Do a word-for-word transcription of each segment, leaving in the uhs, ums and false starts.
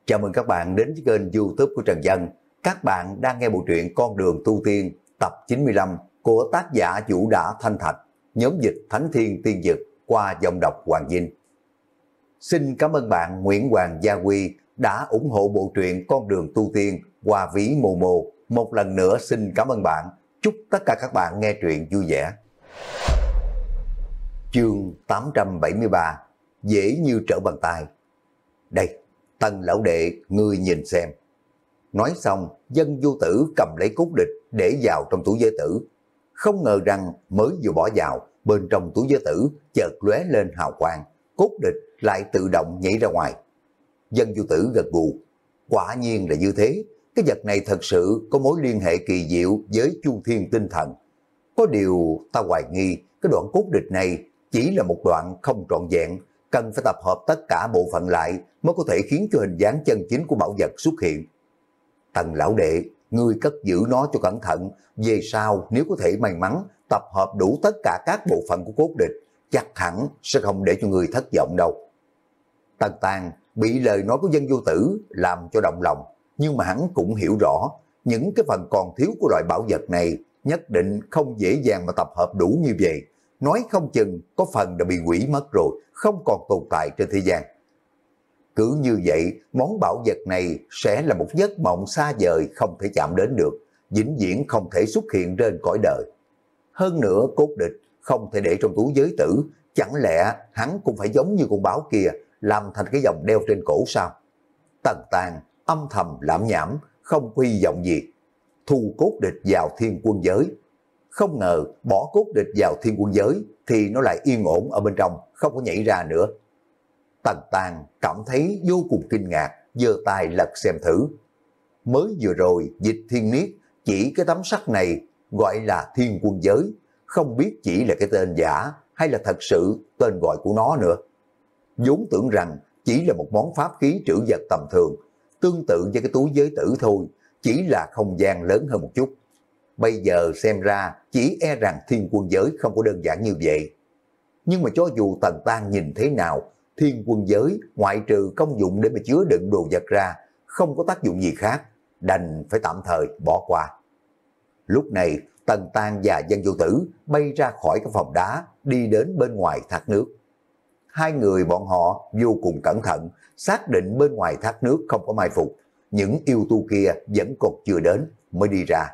Chào mừng các bạn đến với kênh YouTube của Trần Dân. Các bạn đang nghe bộ truyện Con đường tu tiên tập chín mươi lăm của tác giả Vũ Đã Thanh Thạch, nhóm dịch Thánh Thiên Tiên Dực qua giọng đọc Hoàng Vinh. Xin cảm ơn bạn Nguyễn Hoàng Gia Huy đã ủng hộ bộ truyện Con đường tu tiên qua ví Momo. Một lần nữa xin cảm ơn bạn. Chúc tất cả các bạn nghe truyện vui vẻ. Chương tám trăm bảy mươi ba, dễ như trở bàn tay. Đây, Tần lão đệ, ngươi nhìn xem. Nói xong, Dân Vô Tử cầm lấy cốt địch để vào trong túi giới tử. Không ngờ rằng mới vừa bỏ vào, bên trong túi giới tử chợt lóe lên hào quang, cốt địch lại tự động nhảy ra ngoài. Dân Vô Tử gật gù, quả nhiên là như thế, cái vật này thật sự có mối liên hệ kỳ diệu với Chu Thiên tinh thần. Có điều ta hoài nghi cái đoạn cốt địch này chỉ là một đoạn không trọn vẹn, cần phải tập hợp tất cả bộ phận lại mới có thể khiến cho hình dáng chân chính của bảo vật xuất hiện. Tần lão đệ, ngươi cất giữ nó cho cẩn thận, về sau nếu có thể may mắn tập hợp đủ tất cả các bộ phận của cốt địch, chắc hẳn sẽ không để cho ngươi thất vọng đâu. Tần Tàng bị lời nói của Dân Vô Tử làm cho động lòng, nhưng mà hắn cũng hiểu rõ, những cái phần còn thiếu của loại bảo vật này nhất định không dễ dàng mà tập hợp đủ như vậy. Nói không chừng có phần đã bị hủy mất rồi, không còn tồn tại trên thế gian. Cứ như vậy, món bảo vật này sẽ là một giấc mộng xa vời không thể chạm đến được, vĩnh viễn không thể xuất hiện trên cõi đời. Hơn nữa, cốt địch không thể để trong túi giới tử, chẳng lẽ hắn cũng phải giống như con báo kia, làm thành cái vòng đeo trên cổ sao? Tần Tàng âm thầm lãm nhảm, không có hy vọng gì. Thu cốt địch vào thiên quân giới. Không ngờ bỏ cốt địch vào thiên quân giới thì nó lại yên ổn ở bên trong, không có nhảy ra nữa. Tần Tàng cảm thấy vô cùng kinh ngạc, giơ tay lật xem thử. Mới vừa rồi dịch thiên niết chỉ cái tấm sắt này gọi là thiên quân giới, không biết chỉ là cái tên giả hay là thật sự tên gọi của nó nữa. Vốn tưởng rằng chỉ là một món pháp khí trữ vật tầm thường, tương tự với cái túi giới tử thôi, chỉ là không gian lớn hơn một chút. Bây giờ xem ra chỉ e rằng thiên quân giới không có đơn giản như vậy. Nhưng mà cho dù Tần Tàng nhìn thế nào, thiên quân giới ngoại trừ công dụng để mà chứa đựng đồ vật ra, không có tác dụng gì khác, đành phải tạm thời bỏ qua. Lúc này Tần Tàng và Dân Vô Tử bay ra khỏi cái phòng đá, đi đến bên ngoài thác nước. Hai người bọn họ vô cùng cẩn thận, xác định bên ngoài thác nước không có mai phục, những yêu tu kia vẫn còn chưa đến mới đi ra.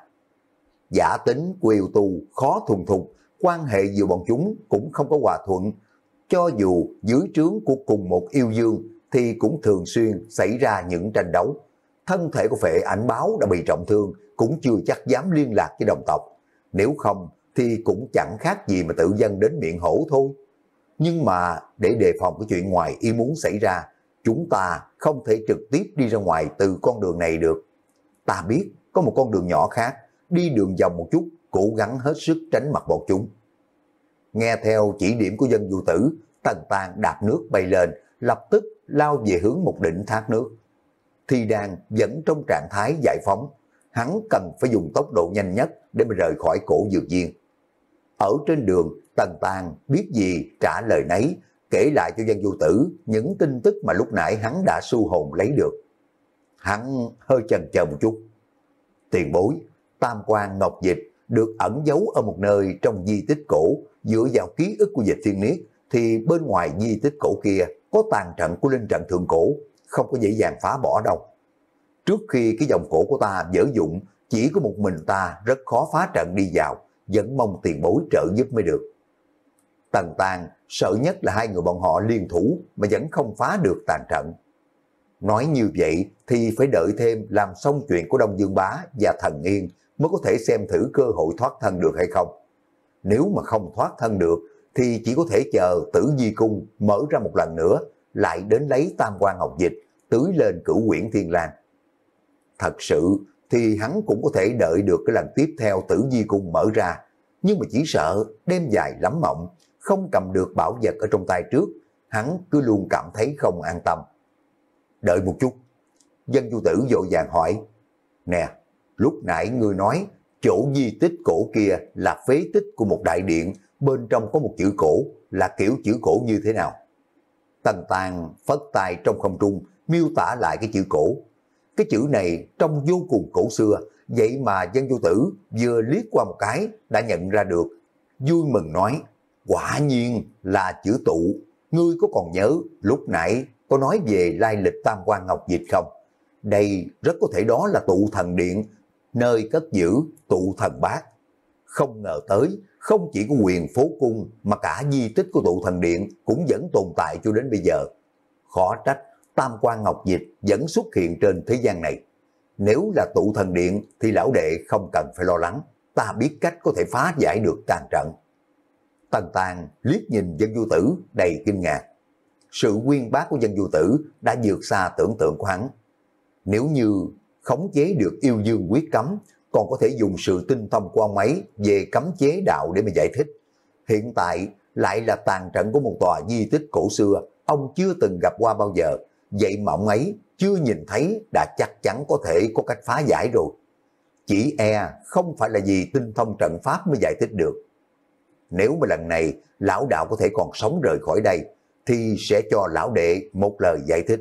Giả tính của yêu tu khó thuần thục, quan hệ giữa bọn chúng cũng không có hòa thuận. Cho dù dưới trướng của cùng một yêu dương thì cũng thường xuyên xảy ra những tranh đấu. Thân thể của Phệ Ảnh Báo đã bị trọng thương, cũng chưa chắc dám liên lạc với đồng tộc. Nếu không thì cũng chẳng khác gì mà tự dâng đến miệng hổ thôi. Nhưng mà để đề phòng cái chuyện ngoài ý muốn xảy ra, chúng ta không thể trực tiếp đi ra ngoài từ con đường này được. Ta biết có một con đường nhỏ khác, đi đường vòng một chút, cố gắng hết sức tránh mặt bọn chúng. Nghe theo chỉ điểm của Dân Vô Tử, Tần Tàng đạp nước bay lên, lập tức lao về hướng một đỉnh thác nước. Thi Đan vẫn trong trạng thái giải phóng, hắn cần phải dùng tốc độ nhanh nhất để mà rời khỏi cổ dược viên. Ở trên đường, Tần Tàng biết gì trả lời nấy, kể lại cho Dân Vô Tử những tin tức mà lúc nãy hắn đã su hồn lấy được. Hắn hơi chần chờ một chút. Tiền bối, Tam Quan Ngọc Dịch được ẩn giấu ở một nơi trong di tích cổ, dựa vào ký ức của Dịch Thiên Niết thì bên ngoài di tích cổ kia có tàn trận của linh trận thượng cổ, không có dễ dàng phá bỏ đâu. Trước khi cái dòng cổ của ta dở dụng, chỉ có một mình ta rất khó phá trận đi vào, vẫn mong tiền bối trợ giúp mới được. Tần Tàng sợ nhất là hai người bọn họ liên thủ mà vẫn không phá được tàn trận. Nói như vậy thì phải đợi thêm làm xong chuyện của Đông Dương Bá và Thần Yên mới có thể xem thử cơ hội thoát thân được hay không. Nếu mà không thoát thân được thì chỉ có thể chờ Tử Di Cung mở ra một lần nữa, lại đến lấy Tam Quan Ngọc Dịch, tưới lên Cửu Quyển Thiên Lang. Thật sự thì hắn cũng có thể đợi được cái lần tiếp theo Tử Di Cung mở ra, nhưng mà chỉ sợ đêm dài lắm mộng, không cầm được bảo vật ở trong tay trước, hắn cứ luôn cảm thấy không an tâm. Đợi một chút. Dân Vô Tử vội vàng hỏi, nè, lúc nãy ngươi nói chỗ di tích cổ kia là phế tích của một đại điện, bên trong có một chữ cổ, là kiểu chữ cổ như thế nào? Tần Tàng phất tay trong không trung, miêu tả lại cái chữ cổ. Cái chữ này trông vô cùng cổ xưa, vậy mà Dân Vô Tử vừa liếc qua một cái đã nhận ra được. Vui mừng nói, quả nhiên là chữ tụ, ngươi có còn nhớ lúc nãy có nói về lai lịch Tam Quan Ngọc Dịch không? Đây rất có thể đó là tụ thần điện, nơi cất giữ tụ thần bát. Không ngờ tới, không chỉ có quyền phố cung mà cả di tích của tụ thần điện cũng vẫn tồn tại cho đến bây giờ. Khó trách Tam Quan Ngọc Dịch vẫn xuất hiện trên thế gian này. Nếu là tụ thần điện thì lão đệ không cần phải lo lắng, ta biết cách có thể phá giải được tàn trận. Tần Tàng liếc nhìn Dân Vô Tử đầy kinh ngạc. Sự uyên bác của Dân Vô Tử đã vượt xa tưởng tượng của hắn. Nếu như khống chế được yêu dương quyết cấm, còn có thể dùng sự tinh thông của ông ấy về cấm chế đạo để mà giải thích. Hiện tại lại là tàn trận của một tòa di tích cổ xưa, ông chưa từng gặp qua bao giờ, vậy mà ông ấy chưa nhìn thấy đã chắc chắn có thể có cách phá giải rồi. Chỉ e không phải là vì tinh thông trận pháp mới giải thích được. Nếu mà lần này lão đạo có thể còn sống rời khỏi đây, thì sẽ cho lão đệ một lời giải thích.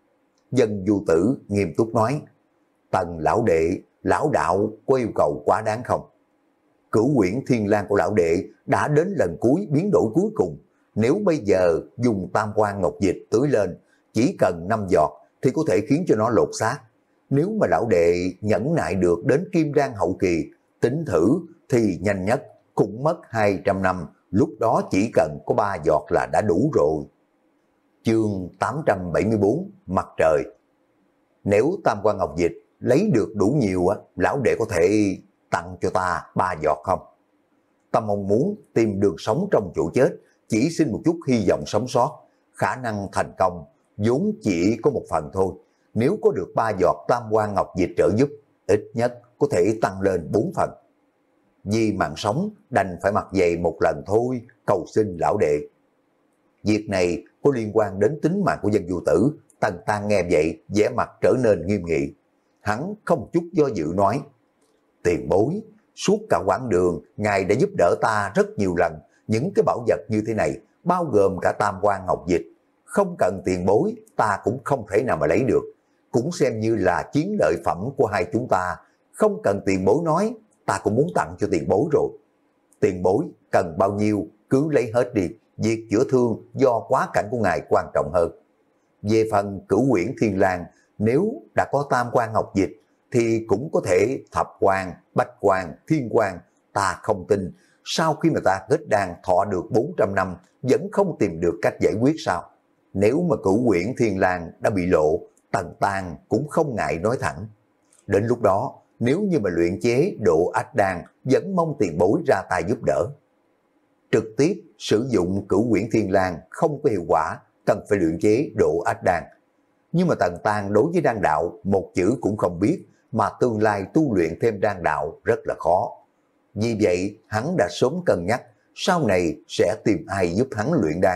Dân Vô Tử nghiêm túc nói, Tần lão đệ, lão đạo có yêu cầu quá đáng không? Cửu quyển thiên lang của lão đệ đã đến lần cuối biến đổi cuối cùng. Nếu bây giờ dùng Tam Quan Ngọc Dịch tưới lên, chỉ cần năm giọt thì có thể khiến cho nó lột xác. Nếu mà lão đệ nhẫn nại được đến kim đan hậu kỳ, tính thử thì nhanh nhất cũng mất hai trăm năm, lúc đó chỉ cần có ba giọt là đã đủ rồi. Chương tám trăm bảy mươi bốn, mặt trời. Nếu Tam Quan Ngọc Dịch lấy được đủ nhiều, á, lão đệ có thể tặng cho ta ba giọt không? Ta mong muốn tìm đường sống trong chỗ chết, chỉ xin một chút hy vọng sống sót. Khả năng thành công vốn chỉ có một phần thôi. Nếu có được ba giọt Tam Quan Ngọc Dịch trợ giúp, ít nhất có thể tăng lên bốn phần. Vì mạng sống đành phải mặc dày một lần thôi, cầu xin lão đệ. Việc này có liên quan đến tính mạng của Dân Vô Tử. Tần Tàng nghe vậy, vẻ mặt trở nên nghiêm nghị. Hắn không chút do dự nói, tiền bối, suốt cả quãng đường, ngài đã giúp đỡ ta rất nhiều lần. Những cái bảo vật như thế này, bao gồm cả Tam Quan Ngọc Dịch, không cần tiền bối, ta cũng không thể nào mà lấy được. Cũng xem như là chiến lợi phẩm của hai chúng ta, không cần tiền bối nói, ta cũng muốn tặng cho tiền bối rồi. Tiền bối cần bao nhiêu, cứ lấy hết đi, việc chữa thương do quá cảnh của ngài quan trọng hơn. Về phần Cửu quyển thiên lang, nếu đã có Tam Quan Ngọc Dịch, thì cũng có thể thập quan, bách quan, thiên quan. Ta không tin, sau khi mà ta kết đan thọ được bốn trăm năm, vẫn không tìm được cách giải quyết sao? Nếu mà Cửu quyển thiên lang đã bị lộ, Tần Tàng cũng không ngại nói thẳng. Đến lúc đó, nếu như mà luyện chế độ ách đan, vẫn mong tiền bối ra tay giúp đỡ. Trực tiếp sử dụng Cửu quyển thiên lang không có hiệu quả, cần phải luyện chế độ ách đan. Nhưng mà Tần Tàng đối với đan đạo một chữ cũng không biết, mà tương lai tu luyện thêm đan đạo rất là khó. Vì vậy hắn đã sớm cân nhắc sau này sẽ tìm ai giúp hắn luyện đan.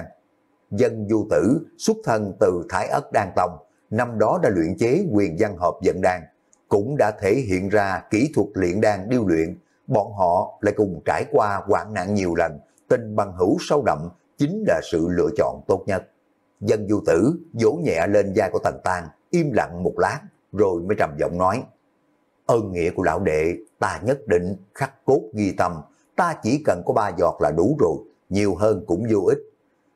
Dân Vô Tử xuất thân từ Thái Ất Đan Tông, năm đó đã luyện chế Huyền Văn Hợp Vận Đan, cũng đã thể hiện ra kỹ thuật luyện đan điêu luyện. Bọn họ lại cùng trải qua hoạn nạn nhiều lần, tình bằng hữu sâu đậm chính là sự lựa chọn tốt nhất. Dân Vô Tử vỗ nhẹ lên vai của Tần Tàng, im lặng một lát, rồi mới trầm giọng nói, ơn nghĩa của lão đệ, ta nhất định khắc cốt ghi tâm, ta chỉ cần có ba giọt là đủ rồi, nhiều hơn cũng vô ích.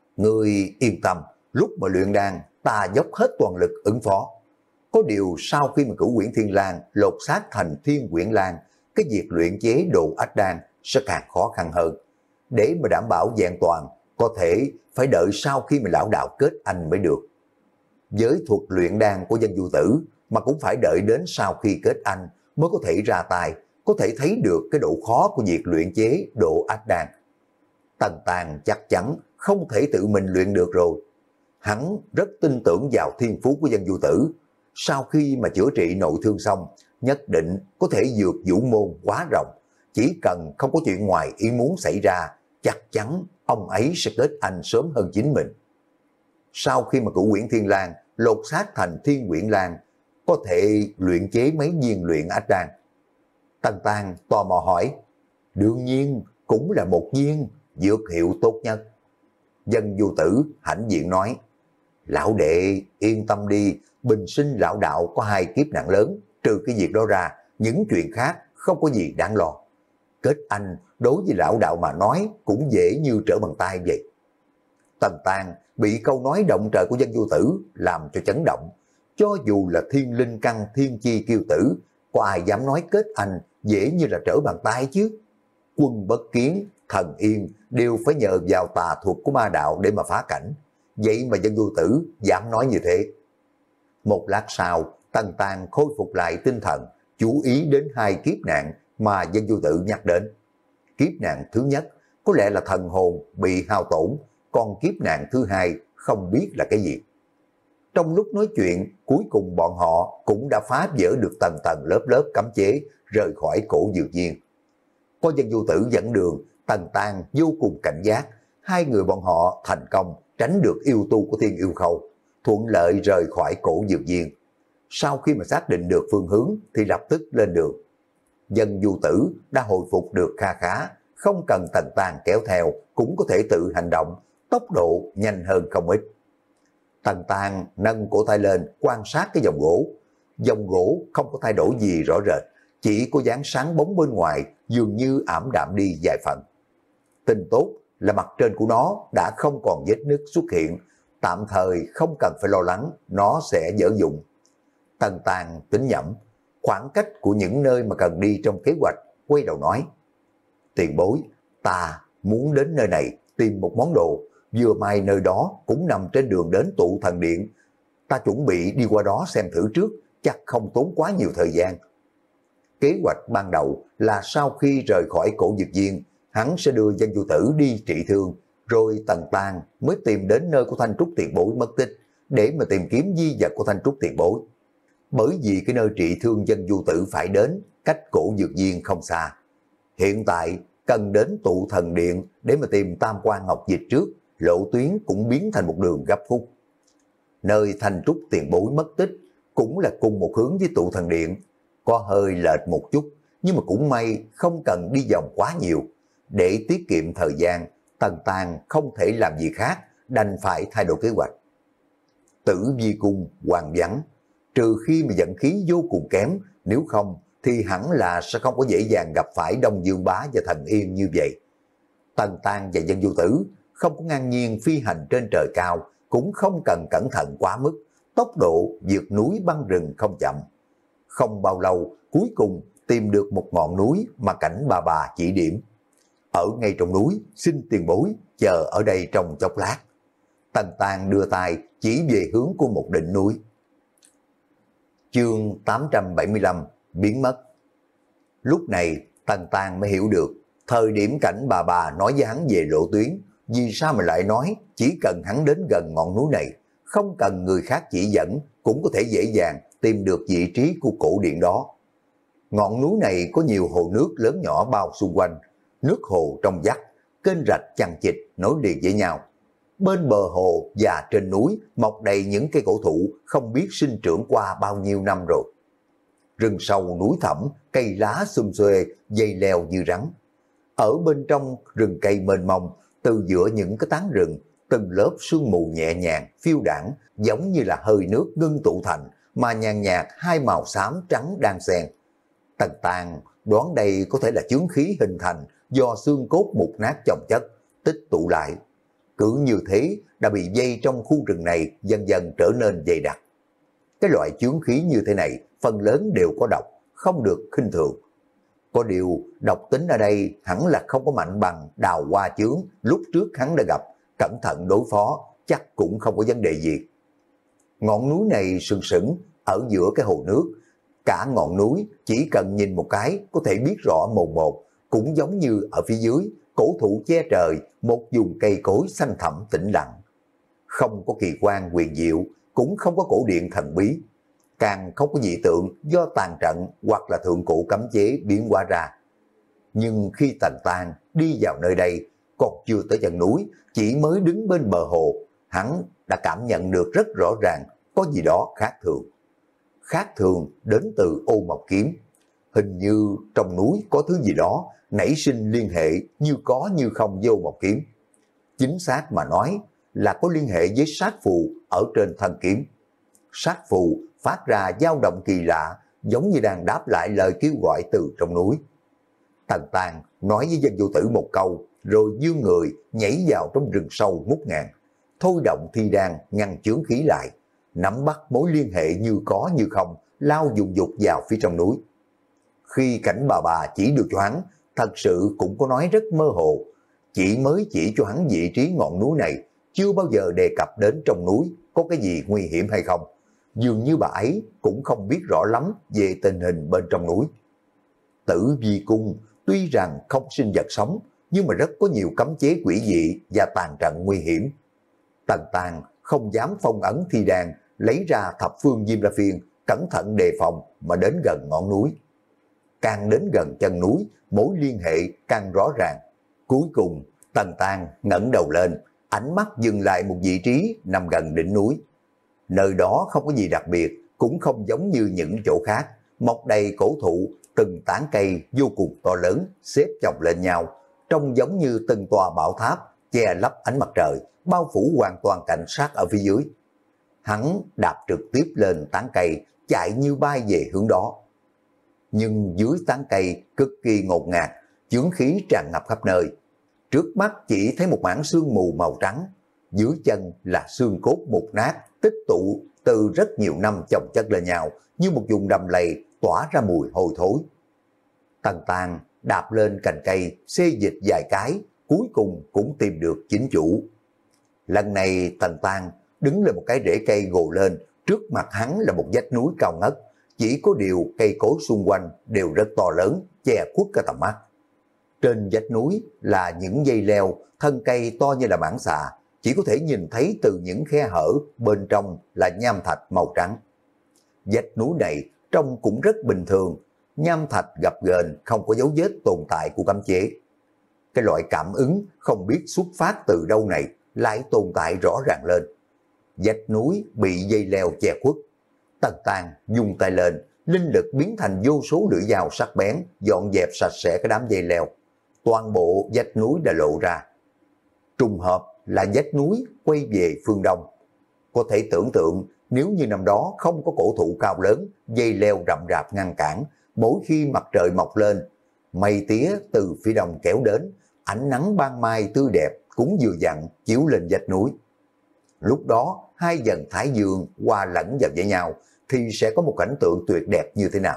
Ngươi yên tâm, lúc mà luyện đan, ta dốc hết toàn lực ứng phó. Có điều sau khi mà Cửu quyển thiên lang lột xác thành Thiên quyển lang, cái việc luyện chế đồ ách đan sẽ càng khó khăn hơn. Để mà đảm bảo vẹn toàn, có thể phải đợi sau khi mà lão đạo kết anh mới được. Với thuật luyện đan của Dân Vô Tử mà cũng phải đợi đến sau khi kết anh mới có thể ra tay, có thể thấy được cái độ khó của việc luyện chế độ ách đan. Tần Tàng chắc chắn không thể tự mình luyện được rồi. Hắn rất tin tưởng vào thiên phú của Dân Vô Tử. Sau khi mà chữa trị nội thương xong, nhất định có thể vượt vũ môn quá rộng. Chỉ cần không có chuyện ngoài ý muốn xảy ra, chắc chắn ông ấy sẽ kết anh sớm hơn chính mình. Sau khi mà Cửu quyển thiên lang lột xác thành Thiên quyển lang, có thể luyện chế mấy viên luyện ách đan. Tần Tàng tò mò hỏi, đương nhiên cũng là một viên, dược hiệu tốt nhất. Dân Vô Tử hãnh diện nói, Lão đệ yên tâm đi, bình sinh lão đạo có hai kiếp nạn lớn, trừ cái việc đó ra, những chuyện khác không có gì đáng lo. Kết anh đối với lão đạo mà nói cũng dễ như trở bàn tay vậy. Tần Tàng bị câu nói động trời của Dân Vô Tử làm cho chấn động. Cho dù là thiên linh căn thiên chi kiêu tử, có ai dám nói kết anh dễ như là trở bàn tay chứ? Quân Bất Kiến, Thần Yên đều phải nhờ vào tà thuật của ma đạo để mà phá cảnh. Vậy mà Dân Vô Tử dám nói như thế. Một lát sau, Tần Tàng khôi phục lại tinh thần, chú ý đến hai kiếp nạn mà Dân Vô Tử nhắc đến. Kiếp nạn thứ nhất có lẽ là thần hồn bị hao tổn, còn kiếp nạn thứ hai không biết là cái gì. Trong lúc nói chuyện, cuối cùng bọn họ cũng đã phá vỡ được tầng tầng lớp lớp cấm chế, rời khỏi cổ dược viên. Có Dân Vô Tử dẫn đường, Tần Tàng vô cùng cảnh giác, hai người bọn họ thành công tránh được yêu tu của Thiên Yêu Khâu, thuận lợi rời khỏi cổ dược viên. Sau khi mà xác định được phương hướng thì lập tức lên đường. Dân Vô Tử đã hồi phục được kha khá, không cần Tần Tàng kéo theo cũng có thể tự hành động, tốc độ nhanh hơn không ít. Tần Tàng nâng cổ tay lên quan sát cái dòng gỗ. Dòng gỗ không có thay đổi gì rõ rệt, chỉ có dáng sáng bóng bên ngoài dường như ảm đạm đi vài phần. Tin tốt là mặt trên của nó đã không còn vết nứt xuất hiện, tạm thời không cần phải lo lắng nó sẽ dở dụng. Tần Tàng tính nhẩm khoảng cách của những nơi mà cần đi trong kế hoạch, quay đầu nói: tiền bối, ta muốn đến nơi này tìm một món đồ, vừa may nơi đó cũng nằm trên đường đến tụ thần điện. Ta chuẩn bị đi qua đó xem thử trước, chắc không tốn quá nhiều thời gian. Kế hoạch ban đầu là sau khi rời khỏi cổ dược viên, hắn sẽ đưa Dân Vô Tử đi trị thương, rồi Tần Tàng mới tìm đến nơi của Thanh Trúc tiền bối mất tích, để mà tìm kiếm di vật của Thanh Trúc tiền bối. Bởi vì cái nơi trị thương Dân Vô Tử phải đến cách cổ dược viên không xa. Hiện tại cần đến tụ thần điện để mà tìm Tam Quan Ngọc Dịch trước, lộ tuyến cũng biến thành một đường gấp khúc. Nơi Thanh Trúc tiền bối mất tích cũng là cùng một hướng với tụ thần điện, có hơi lệch một chút, nhưng mà cũng may không cần đi vòng quá nhiều. Để tiết kiệm thời gian, Tần Tàng không thể làm gì khác, đành phải thay đổi kế hoạch. Tử Vi Cung hoàng vắng, trừ khi mà vận khí vô cùng kém, nếu không thì hẳn là sẽ không có dễ dàng gặp phải Đông Dương Bá và Thần Yên như vậy. Tần Tàng và Dân Vô Tử không có ngang nhiên phi hành trên trời cao, cũng không cần cẩn thận quá mức, tốc độ vượt núi băng rừng không chậm. Không bao lâu, cuối cùng tìm được một ngọn núi mà Cảnh Bà Bà chỉ điểm. Ở ngay trong núi, xin tiền bối, chờ ở đây trong chốc lát. Tần Tàng đưa tay chỉ về hướng của một đỉnh núi. Chương tám trăm bảy mươi lăm biến mất. Lúc này Tần Tàng mới hiểu được thời điểm Cảnh Bà Bà nói với hắn về lộ tuyến, vì sao mà lại nói chỉ cần hắn đến gần ngọn núi này, không cần người khác chỉ dẫn cũng có thể dễ dàng tìm được vị trí của cổ điện đó. Ngọn núi này có nhiều hồ nước lớn nhỏ bao xung quanh, nước hồ trong vắt, kênh rạch chằng chịt nối liền với nhau. Bên bờ hồ và trên núi mọc đầy những cây cổ thụ không biết sinh trưởng qua bao nhiêu năm rồi. Rừng sâu núi thẳm, cây lá xum xuê, dây leo như rắn. Ở bên trong rừng cây mênh mông, từ giữa những cái tán rừng, từng lớp sương mù nhẹ nhàng phiêu đãng, giống như là hơi nước ngưng tụ thành, mà nhàn nhạt hai màu xám trắng đang xen. Tần Tàng đoán đây có thể là chướng khí hình thành do xương cốt mục nát chồng chất, tích tụ lại. Cứ như thế đã bị dây trong khu rừng này dần dần trở nên dày đặc. Cái loại chướng khí như thế này phần lớn đều có độc, không được khinh thường. Có điều độc tính ở đây hẳn là không có mạnh bằng đào hoa chướng lúc trước hắn đã gặp, cẩn thận đối phó chắc cũng không có vấn đề gì. Ngọn núi này sừng sững ở giữa cái hồ nước, cả ngọn núi chỉ cần nhìn một cái có thể biết rõ mồn một, cũng giống như ở phía dưới cổ thụ che trời, một vùng cây cối xanh thẳm tĩnh lặng. Không có kỳ quan huyền diệu, cũng không có cổ điện thần bí, càng không có dị tượng do tàn trận hoặc là thượng cổ cấm chế biến hóa ra. Nhưng khi Tần Tàng đi vào nơi đây, còn chưa tới chân núi, chỉ mới đứng bên bờ hồ, hắn đã cảm nhận được rất rõ ràng có gì đó khác thường. Khác thường đến từ Ô Mộc Kiếm. Hình như trong núi có thứ gì đó nảy sinh liên hệ như có như không với Ô Mộc Kiếm. Chính xác mà nói, là có liên hệ với sát phù ở trên thân kiếm. Sát phù phát ra dao động kỳ lạ, giống như đang đáp lại lời kêu gọi từ trong núi. Tần Tàng nói với Dân Vô Tử một câu, rồi dương người nhảy vào trong rừng sâu ngút ngàn, thôi động thi đan ngăn chướng khí lại, nắm bắt mối liên hệ như có như không, lao dùng dục vào phía trong núi. Khi Cảnh bà bà chỉ được cho hắn, thật sự cũng có nói rất mơ hồ, chỉ mới chỉ cho hắn vị trí ngọn núi này, chưa bao giờ đề cập đến trong núi có cái gì nguy hiểm hay không. Dường như bà ấy cũng không biết rõ lắm về tình hình bên trong núi. Tử Vi Cung tuy rằng không sinh vật sống, nhưng mà rất có nhiều cấm chế quỷ dị và tàn trận nguy hiểm. Tần Tàng không dám phong ấn thi đàn, lấy ra thập phương Diêm La Phiên, cẩn thận đề phòng mà đến gần ngọn núi. Càng đến gần chân núi, mối liên hệ càng rõ ràng. Cuối cùng, Tần Tàng ngẩng đầu lên, ánh mắt dừng lại một vị trí nằm gần đỉnh núi. Nơi đó không có gì đặc biệt, cũng không giống như những chỗ khác, mọc đầy cổ thụ, từng tán cây vô cùng to lớn, xếp chồng lên nhau, trông giống như từng tòa bảo tháp, che lấp ánh mặt trời, bao phủ hoàn toàn cảnh sát ở phía dưới. Hắn đạp trực tiếp lên tán cây, chạy như bay về hướng đó. Nhưng dưới tán cây cực kỳ ngột ngạt, chướng khí tràn ngập khắp nơi. Trước mắt chỉ thấy một mảng sương mù màu trắng, dưới chân là xương cốt mục nát, tích tụ từ rất nhiều năm chồng chất lên nhau, như một vùng đầm lầy tỏa ra mùi hôi thối. Tần Tàng đạp lên cành cây, xê dịch vài cái, cuối cùng cũng tìm được chính chủ. Lần này Tần Tàng đứng lên một cái rễ cây gồ lên, trước mặt hắn là một vách núi cao ngất, chỉ có điều cây cối xung quanh đều rất to lớn, che khuất cả tầm mắt. Trên vách núi là những dây leo, thân cây to như là mảng xà, chỉ có thể nhìn thấy từ những khe hở, bên trong là nham thạch màu trắng. Vách núi này trông cũng rất bình thường, nham thạch gập ghềnh, không có dấu vết tồn tại của cấm chế. Cái loại cảm ứng không biết xuất phát từ đâu này lại tồn tại rõ ràng lên. Vách núi bị dây leo che khuất. Tần Tàng dùng tay lên, linh lực biến thành vô số lưỡi dao sắc bén, dọn dẹp sạch sẽ cái đám dây leo. Toàn bộ vách núi đã lộ ra. Trùng hợp là vách núi quay về phương đông. Có thể tưởng tượng nếu như năm đó không có cổ thụ cao lớn, dây leo rậm rạp ngăn cản, mỗi khi mặt trời mọc lên, mây tía từ phía đông kéo đến, ánh nắng ban mai tươi đẹp cũng vừa vặn chiếu lên vách núi. Lúc đó hai dần thái dương hòa lẫn vào với nhau thì sẽ có một cảnh tượng tuyệt đẹp như thế nào.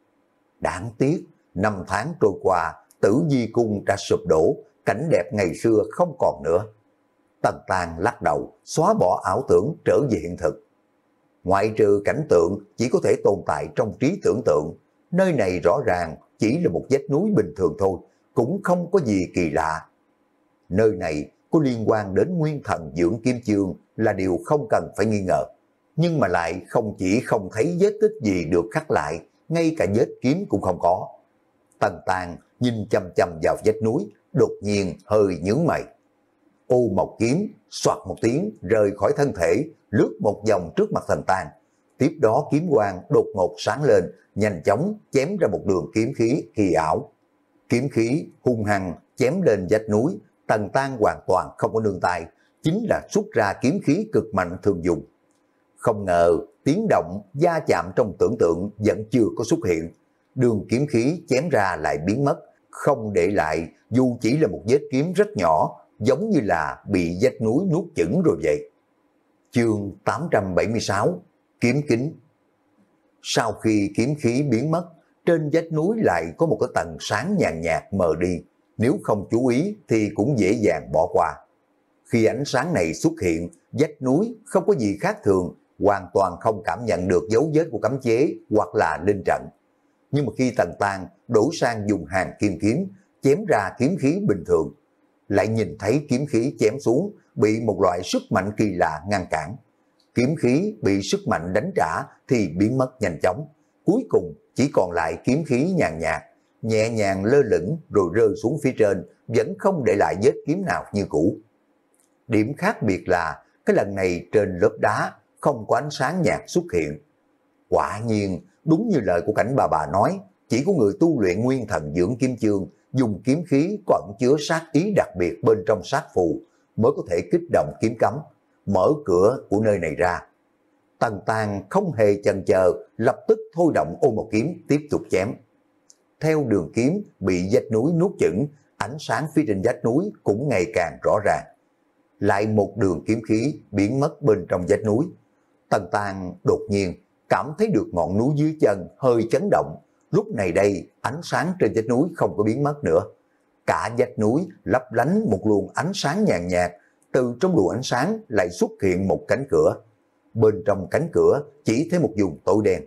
Đáng tiếc, năm tháng trôi qua, Tử Vi Cung đã sụp đổ, cảnh đẹp ngày xưa không còn nữa. Tần Tàng lắc đầu, xóa bỏ ảo tưởng trở về hiện thực. Ngoại trừ cảnh tượng chỉ có thể tồn tại trong trí tưởng tượng, nơi này rõ ràng chỉ là một vách núi bình thường thôi, cũng không có gì kỳ lạ. Nơi này có liên quan đến nguyên thần dưỡng kim chương là điều không cần phải nghi ngờ, nhưng mà lại không chỉ không thấy vết tích gì được khắc lại, ngay cả vết kiếm cũng không có. Tần Tàng nhìn chăm chăm vào vách núi, đột nhiên hơi nhướng mày. Ô mộc kiếm xoạt một tiếng rời khỏi thân thể, lướt một vòng trước mặt Tần Tàng. Tiếp đó kiếm quang đột ngột sáng lên, nhanh chóng chém ra một đường kiếm khí kỳ ảo. Kiếm khí hung hăng chém lên vách núi, Tần Tàng hoàn toàn không có nương tay, chính là xuất ra kiếm khí cực mạnh thường dùng. Không ngờ tiếng động va chạm trong tưởng tượng vẫn chưa có xuất hiện, đường kiếm khí chém ra lại biến mất, không để lại dù chỉ là một vết kiếm rất nhỏ, giống như là bị vách núi nuốt chửng rồi vậy. Chương tám trăm bảy mươi sáu, Kiếm Kính. Sau khi kiếm khí biến mất, trên vách núi lại có một cái tầng sáng nhàn nhạt mờ đi, nếu không chú ý thì cũng dễ dàng bỏ qua. Khi ánh sáng này xuất hiện, vách núi không có gì khác thường, hoàn toàn không cảm nhận được dấu vết của cấm chế hoặc là linh trận. Nhưng mà khi Tần Tàng đổi sang dùng hàng kim kiếm, chém ra kiếm khí bình thường, lại nhìn thấy kiếm khí chém xuống bị một loại sức mạnh kỳ lạ ngăn cản. Kiếm khí bị sức mạnh đánh trả thì biến mất nhanh chóng, cuối cùng chỉ còn lại kiếm khí nhàn nhạt, nhẹ nhàng lơ lửng rồi rơi xuống phía trên, vẫn không để lại vết kiếm nào như cũ. Điểm khác biệt là cái lần này trên lớp đá không có ánh sáng nhạt xuất hiện. Quả nhiên, đúng như lời của Cảnh bà bà nói, chỉ có người tu luyện nguyên thần dưỡng kim chương, dùng kiếm khí có ẩn chứa sát ý đặc biệt bên trong sát phù, mới có thể kích động kiếm cấm, mở cửa của nơi này ra. Tần Tàng không hề chần chờ, lập tức thôi động ô màu kiếm tiếp tục chém. Theo đường kiếm bị vách núi nuốt chửng, ánh sáng phía trên vách núi cũng ngày càng rõ ràng. Lại một đường kiếm khí biến mất bên trong vách núi. Tần Tàng đột nhiên cảm thấy được ngọn núi dưới chân hơi chấn động. Lúc này đây, ánh sáng trên vách núi không có biến mất nữa. Cả vách núi lấp lánh một luồng ánh sáng nhàn nhạt, từ trong luồng ánh sáng lại xuất hiện một cánh cửa. Bên trong cánh cửa chỉ thấy một vùng tối đen.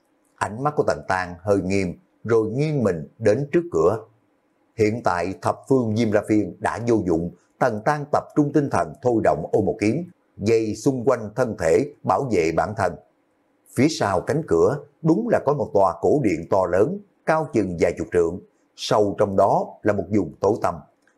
Ánh mắt của Tần Tàng hơi nghiêm, rồi nghiêng mình đến trước cửa. Hiện tại thập phương Diêm La Phiên đã vô dụng, Tần Tàng tập trung tinh thần thôi động ô một kiếm, dây xung quanh thân thể bảo vệ bản thân. Phía sau cánh cửa đúng là có một tòa cổ điện to lớn, cao chừng vài chục trượng, sâu trong đó là một vùng tối tăm.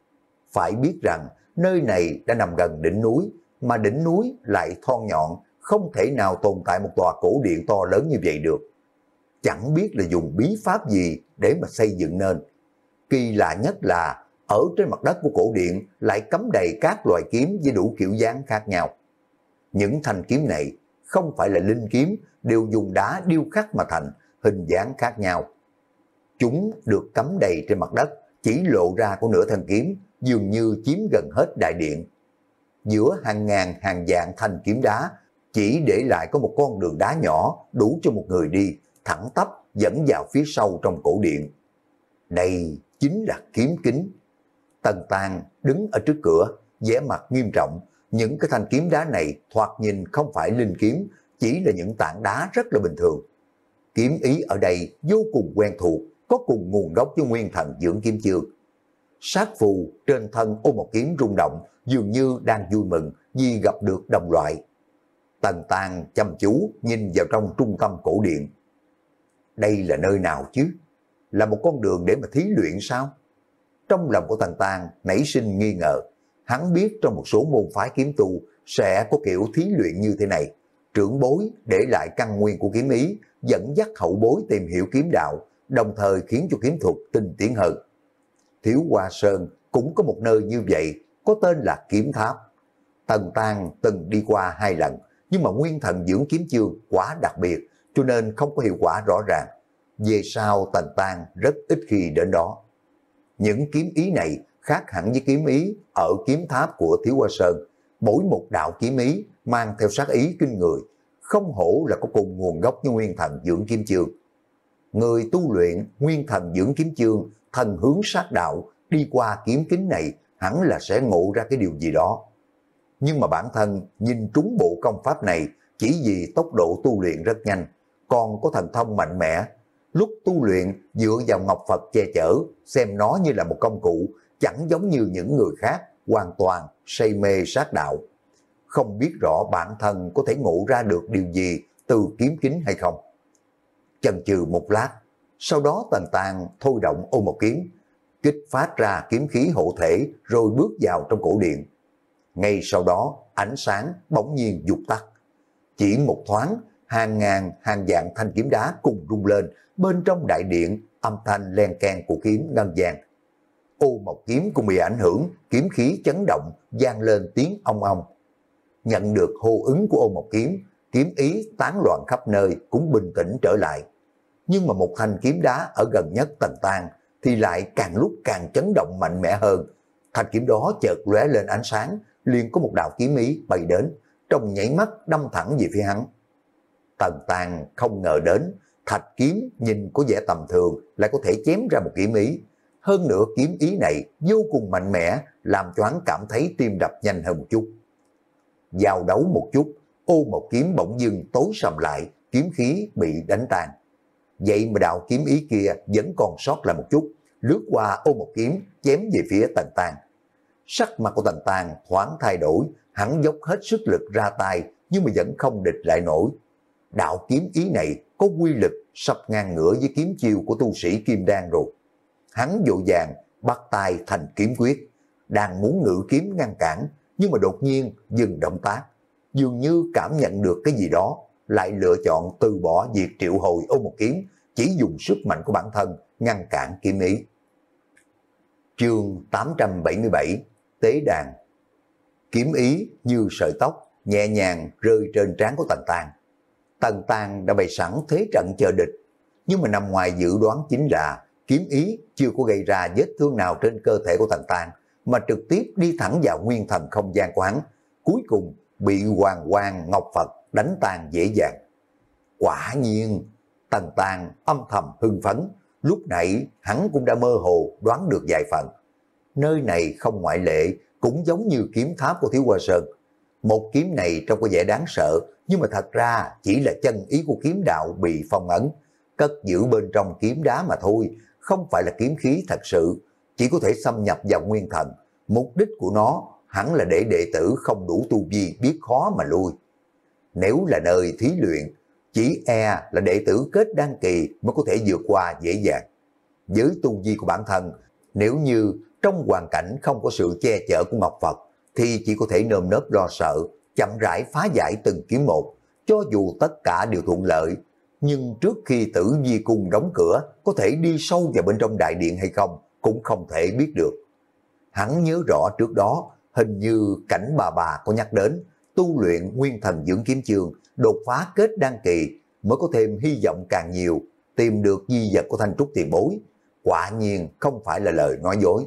Phải biết rằng nơi này đã nằm gần đỉnh núi, mà đỉnh núi lại thon nhọn, không thể nào tồn tại một tòa cổ điện to lớn như vậy được. Chẳng biết là dùng bí pháp gì để mà xây dựng nên. Kỳ lạ nhất là ở trên mặt đất của cổ điện lại cắm đầy các loại kiếm với đủ kiểu dáng khác nhau. Những thanh kiếm này không phải là linh kiếm, đều dùng đá điêu khắc mà thành, hình dáng khác nhau. Chúng được cắm đầy trên mặt đất, chỉ lộ ra của nửa thân kiếm, dường như chiếm gần hết đại điện. Giữa hàng ngàn hàng vạn thanh kiếm đá, chỉ để lại có một con đường đá nhỏ đủ cho một người đi, thẳng tắp dẫn vào phía sau trong cổ điện. Đây chính là kiếm kính. Tần Tàng đứng ở trước cửa, vẻ mặt nghiêm trọng. Những cái thanh kiếm đá này thoạt nhìn không phải linh kiếm, chỉ là những tảng đá rất là bình thường. Kiếm ý ở đây vô cùng quen thuộc, có cùng nguồn gốc với nguyên thần dưỡng kiếm chương. Sát phù trên thân ô một kiếm rung động, dường như đang vui mừng vì gặp được đồng loại. Tần Tàng chăm chú nhìn vào trong trung tâm cổ điện. Đây là nơi nào chứ? Là một con đường để mà thí luyện sao? Trong lòng của Tần Tàng nảy sinh nghi ngờ. Hắn biết trong một số môn phái kiếm tu sẽ có kiểu thí luyện như thế này. Trưởng bối để lại căn nguyên của kiếm ý, dẫn dắt hậu bối tìm hiểu kiếm đạo, đồng thời khiến cho kiếm thuật tinh tiến hơn. Thiếu Hoa Sơn cũng có một nơi như vậy, có tên là Kiếm Tháp. Tần Tàng từng đi qua hai lần, nhưng mà nguyên thần dưỡng kiếm chương quá đặc biệt, cho nên không có hiệu quả rõ ràng. Về sau Tần Tàng rất ít khi đến đó. Những kiếm ý này khác hẳn với kiếm ý ở kiếm tháp của Thiếu Hoa Sơn. Mỗi một đạo kiếm ý mang theo sát ý kinh người, không hổ là có cùng nguồn gốc với nguyên thần dưỡng kiếm chương. Người tu luyện nguyên thần dưỡng kiếm chương, thần hướng sát đạo, đi qua kiếm kính này hẳn là sẽ ngộ ra cái điều gì đó. Nhưng mà bản thân nhìn trúng bộ công pháp này chỉ vì tốc độ tu luyện rất nhanh, còn có thần thông mạnh mẽ. Lúc tu luyện dựa vào Ngọc Phật che chở, xem nó như là một công cụ, chẳng giống như những người khác hoàn toàn say mê sát đạo. Không biết rõ bản thân có thể ngộ ra được điều gì từ kiếm kính hay không. Chần chừ một lát, sau đó Tần Tàng thôi động ô một kiếm, kích phát ra kiếm khí hộ thể rồi bước vào trong cổ điện. Ngay sau đó ánh sáng bỗng nhiên vụt tắt. Chỉ một thoáng, hàng ngàn hàng vạn thanh kiếm đá cùng rung lên, bên trong đại điện âm thanh len keng của kiếm ngân vang. Ô một kiếm cũng bị ảnh hưởng, kiếm khí chấn động, vang lên tiếng ong ong. Nhận được hô ứng của ô một kiếm, kiếm ý tán loạn khắp nơi cũng bình tĩnh trở lại. Nhưng mà một thanh kiếm đá ở gần nhất Tần Tàng thì lại càng lúc càng chấn động mạnh mẽ hơn. Thanh kiếm đó chợt lóe lên ánh sáng, liền có một đạo kiếm ý bay đến, trong nháy mắt đâm thẳng về phía hắn. Tần Tàng không ngờ đến, thạch kiếm nhìn có vẻ tầm thường lại có thể chém ra một kiếm ý. Hơn nữa kiếm ý này vô cùng mạnh mẽ, làm cho hắn cảm thấy tim đập nhanh hơn một chút. Giao đấu một chút, ô một kiếm bỗng dưng tối sầm lại, kiếm khí bị đánh tan. Vậy mà đạo kiếm ý kia vẫn còn sót lại một chút, lướt qua ô một kiếm, chém về phía Tần Tàng. Sắc mặt của Tần Tàng thoáng thay đổi, hắn dốc hết sức lực ra tay, nhưng mà vẫn không địch lại nổi. Đạo kiếm ý này có quy lực sắp ngang ngửa với kiếm chiêu của tu sĩ Kim Đan rồi. Hắn vội vàng bắt tay thành kiếm quyết, đang muốn ngự kiếm ngăn cản, nhưng mà đột nhiên dừng động tác, dường như cảm nhận được cái gì đó, lại lựa chọn từ bỏ việc triệu hồi ô một kiếm, chỉ dùng sức mạnh của bản thân ngăn cản kiếm ý. Chương tám trăm bảy mươi bảy Tế đàn. Kiếm ý như sợi tóc, nhẹ nhàng rơi trên trán của Tần Tang. Tần Tang đã bày sẵn thế trận chờ địch, nhưng mà nằm ngoài dự đoán chính là kiếm ý chưa có gây ra vết thương nào trên cơ thể của Tần Tang, mà trực tiếp đi thẳng vào nguyên thần không gian của hắn, cuối cùng bị Hoàng Quang Ngọc Phật đánh tan dễ dàng. Quả nhiên, Tần Tang âm thầm hưng phấn, lúc nãy hắn cũng đã mơ hồ đoán được vài phần. Nơi này không ngoại lệ, cũng giống như kiếm tháp của Thiếu Hoa Sơn. Một kiếm này trông có vẻ đáng sợ, nhưng mà thật ra chỉ là chân ý của kiếm đạo bị phong ấn, cất giữ bên trong kiếm đá mà thôi, không phải là kiếm khí thật sự, chỉ có thể xâm nhập vào nguyên thần. Mục đích của nó hẳn là để đệ tử không đủ tu vi biết khó mà lui. Nếu là nơi thí luyện, chỉ e là đệ tử kết đan kỳ mới có thể vượt qua dễ dàng. Với tu vi của bản thân, nếu như trong hoàn cảnh không có sự che chở của Ngọc Phật, thì chỉ có thể nơm nớp lo sợ, chậm rãi phá giải từng kiếm một, cho dù tất cả đều thuận lợi. Nhưng trước khi Tử Vi Cung đóng cửa, có thể đi sâu vào bên trong đại điện hay không, cũng không thể biết được. Hắn nhớ rõ trước đó, hình như cảnh bà bà có nhắc đến, tu luyện nguyên thần dưỡng kiếm chương, đột phá kết đan kỳ, mới có thêm hy vọng càng nhiều, tìm được di vật của Thanh Trúc tiền bối. Quả nhiên không phải là lời nói dối.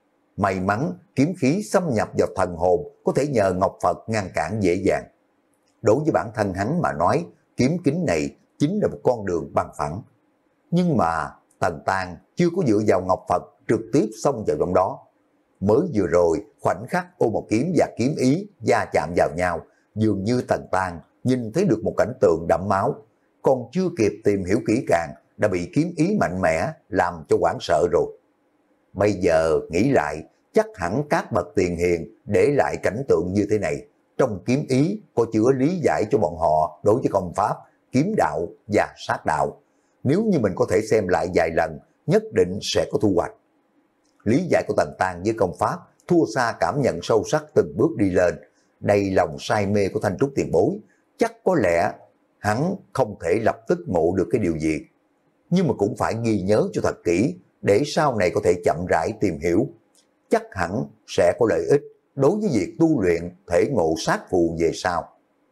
May mắn kiếm khí xâm nhập vào thần hồn có thể nhờ Ngọc Phật ngăn cản dễ dàng. Đối với bản thân hắn mà nói, kiếm kính này chính là một con đường bằng phẳng. Nhưng mà Tần Tang chưa có dựa vào Ngọc Phật trực tiếp xông vào trong đó. Mới vừa rồi, khoảnh khắc Ô Mộc Kiếm và kiếm ý va chạm vào nhau, dường như Tần Tang nhìn thấy được một cảnh tượng đẫm máu, còn chưa kịp tìm hiểu kỹ càng đã bị kiếm ý mạnh mẽ làm cho hoảng sợ rồi. Bây giờ nghĩ lại, chắc hẳn các bậc tiền hiền để lại cảnh tượng như thế này, trong kiếm ý có chứa lý giải cho bọn họ đối với công pháp, kiếm đạo và sát đạo. Nếu như mình có thể xem lại vài lần, nhất định sẽ có thu hoạch. Lý giải của Tần Tang với công pháp thua xa cảm nhận sâu sắc từng bước đi lên. Đầy lòng say mê của Thanh Trúc tiền bối, chắc có lẽ hắn không thể lập tức ngộ được cái điều gì. Nhưng mà cũng phải ghi nhớ cho thật kỹ, để sau này có thể chậm rãi tìm hiểu. Chắc hẳn sẽ có lợi ích đối với việc tu luyện thể ngộ sát phù về sau.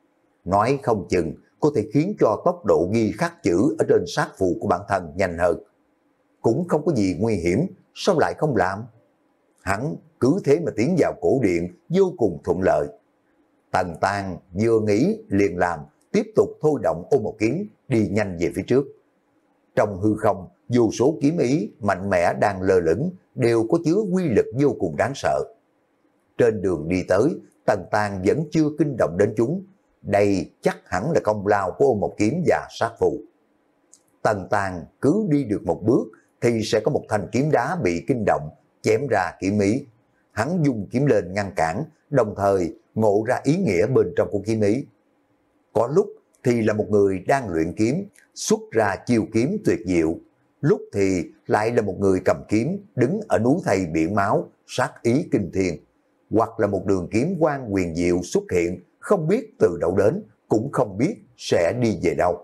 Nói không chừng có thể khiến cho tốc độ ghi khắc chữ ở trên sát phù của bản thân nhanh hơn. Cũng không có gì nguy hiểm, sao lại không làm? Hắn cứ thế mà tiến vào cổ điện vô cùng thuận lợi. Tần Tang vừa nghĩ liền làm, tiếp tục thôi động Ô Mộc Kiếm đi nhanh về phía trước. Trong hư không, vô số kiếm ý mạnh mẽ đang lơ lửng đều có chứa quy lực vô cùng đáng sợ. Trên đường đi tới, Tần Tang vẫn chưa kinh động đến chúng. Đây chắc hẳn là công lao của Ô Mộc Kiếm và sát phù. Tần Tang cứ đi được một bước thì sẽ có một thanh kiếm đá bị kinh động, chém ra kiếm ý. Hắn dùng kiếm lên ngăn cản, đồng thời ngộ ra ý nghĩa bên trong của kiếm ý. Có lúc thì là một người đang luyện kiếm, xuất ra chiêu kiếm tuyệt diệu. Lúc thì lại là một người cầm kiếm, đứng ở núi thây biển máu, sát ý kinh thiên. Hoặc là một đường kiếm quang huyền diệu xuất hiện, không biết từ đâu đến, cũng không biết sẽ đi về đâu.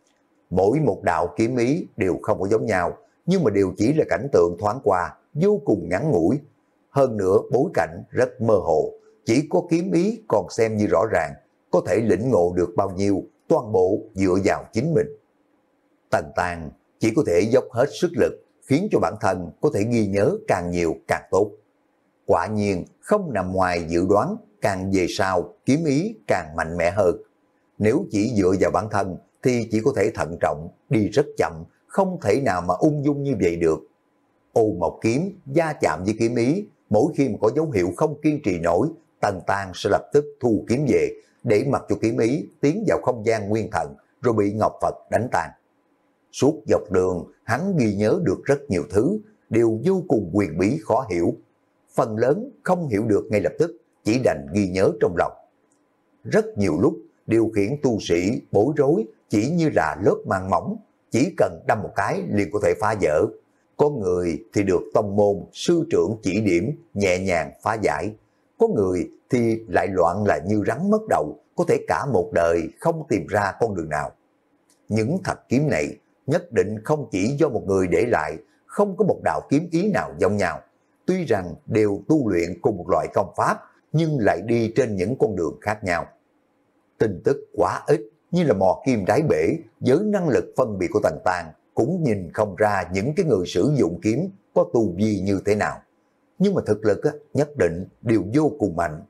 Mỗi một đạo kiếm ý đều không có giống nhau, nhưng mà đều chỉ là cảnh tượng thoáng qua, vô cùng ngắn ngủi. Hơn nữa bối cảnh rất mơ hồ, chỉ có kiếm ý còn xem như rõ ràng, có thể lĩnh ngộ được bao nhiêu, toàn bộ dựa vào chính mình. Tần Tang chỉ có thể dốc hết sức lực, khiến cho bản thân có thể ghi nhớ càng nhiều càng tốt. Quả nhiên không nằm ngoài dự đoán, càng về sau kiếm ý càng mạnh mẽ hơn. Nếu chỉ dựa vào bản thân thì chỉ có thể thận trọng, đi rất chậm, không thể nào mà ung dung như vậy được. Ô Mộc Kiếm va chạm với kiếm ý, mỗi khi mà có dấu hiệu không kiên trì nổi, Tần Tang sẽ lập tức thu kiếm về, để mặc cho kiếm ý tiến vào không gian nguyên thần, rồi bị Ngọc Phật đánh tan. Suốt dọc đường, hắn ghi nhớ được rất nhiều thứ, đều vô cùng huyền bí khó hiểu. Phần lớn không hiểu được ngay lập tức, chỉ đành ghi nhớ trong lòng. Rất nhiều lúc, điều khiển tu sĩ bối rối chỉ như là lớp màng mỏng, chỉ cần đâm một cái liền có thể phá vỡ. Có người thì được tông môn, sư trưởng chỉ điểm, nhẹ nhàng phá giải. Có người thì lại loạn là như rắn mất đầu, có thể cả một đời không tìm ra con đường nào. Những thật kiếm này nhất định không chỉ do một người để lại, không có một đạo kiếm ý nào giống nhau. Tuy rằng đều tu luyện cùng một loại công pháp, nhưng lại đi trên những con đường khác nhau. Tin tức quá ít, như là mò kim đáy bể, với năng lực phân biệt của Tần Tàng cũng nhìn không ra những cái người sử dụng kiếm có tu vi như thế nào. Nhưng mà thực lực á, nhất định đều vô cùng mạnh.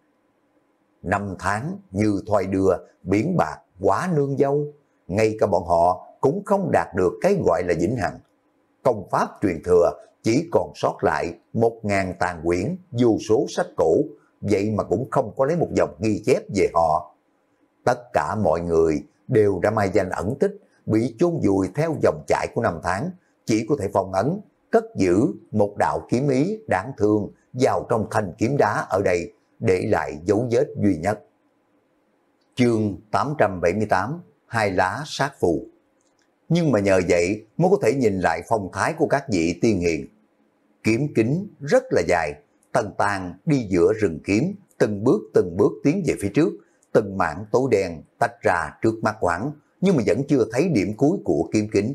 Năm tháng như thoai đưa, biển bạc quá nương dâu, ngay cả bọn họ cũng không đạt được cái gọi là vĩnh hằng. Công pháp truyền thừa chỉ còn sót lại một ngàn tàn quyển, vô số sách cổ, vậy mà cũng không có lấy một dòng ghi chép về họ. Tất cả mọi người đều đã mai danh ẩn tích, bị chôn vùi theo dòng chảy của năm tháng, chỉ có thể phong ấn, cất giữ một đạo kiếm ý đáng thương vào trong thanh kiếm đá ở đây, để lại dấu vết duy nhất. Chương tám trăm bảy mươi tám, hai lá sát phù. Nhưng mà nhờ vậy mới có thể nhìn lại phong thái của các vị tiên hiền. Kiếm kính rất là dài, Tần Tàng đi giữa rừng kiếm, từng bước từng bước tiến về phía trước, từng mảng tối đen tách ra trước mắt quán, nhưng mà vẫn chưa thấy điểm cuối của kiếm kính.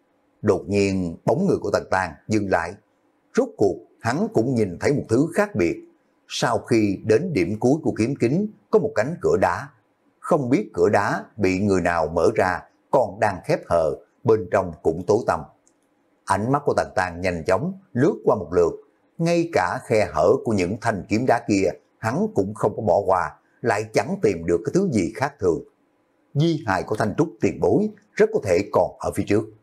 Đột nhiên bóng người của Tần Tàng dừng lại, rốt cuộc hắn cũng nhìn thấy một thứ khác biệt. Sau khi đến điểm cuối của kiếm kính có một cánh cửa đá, không biết cửa đá bị người nào mở ra, còn đang khép hờ, bên trong cũng tối tăm. Ánh mắt của Tần Tàng nhanh chóng lướt qua một lượt, ngay cả khe hở của những thanh kiếm đá kia hắn cũng không có bỏ qua, lại chẳng tìm được cái thứ gì khác thường. Di hài của Thanh Trúc tiền bối rất có thể còn ở phía trước.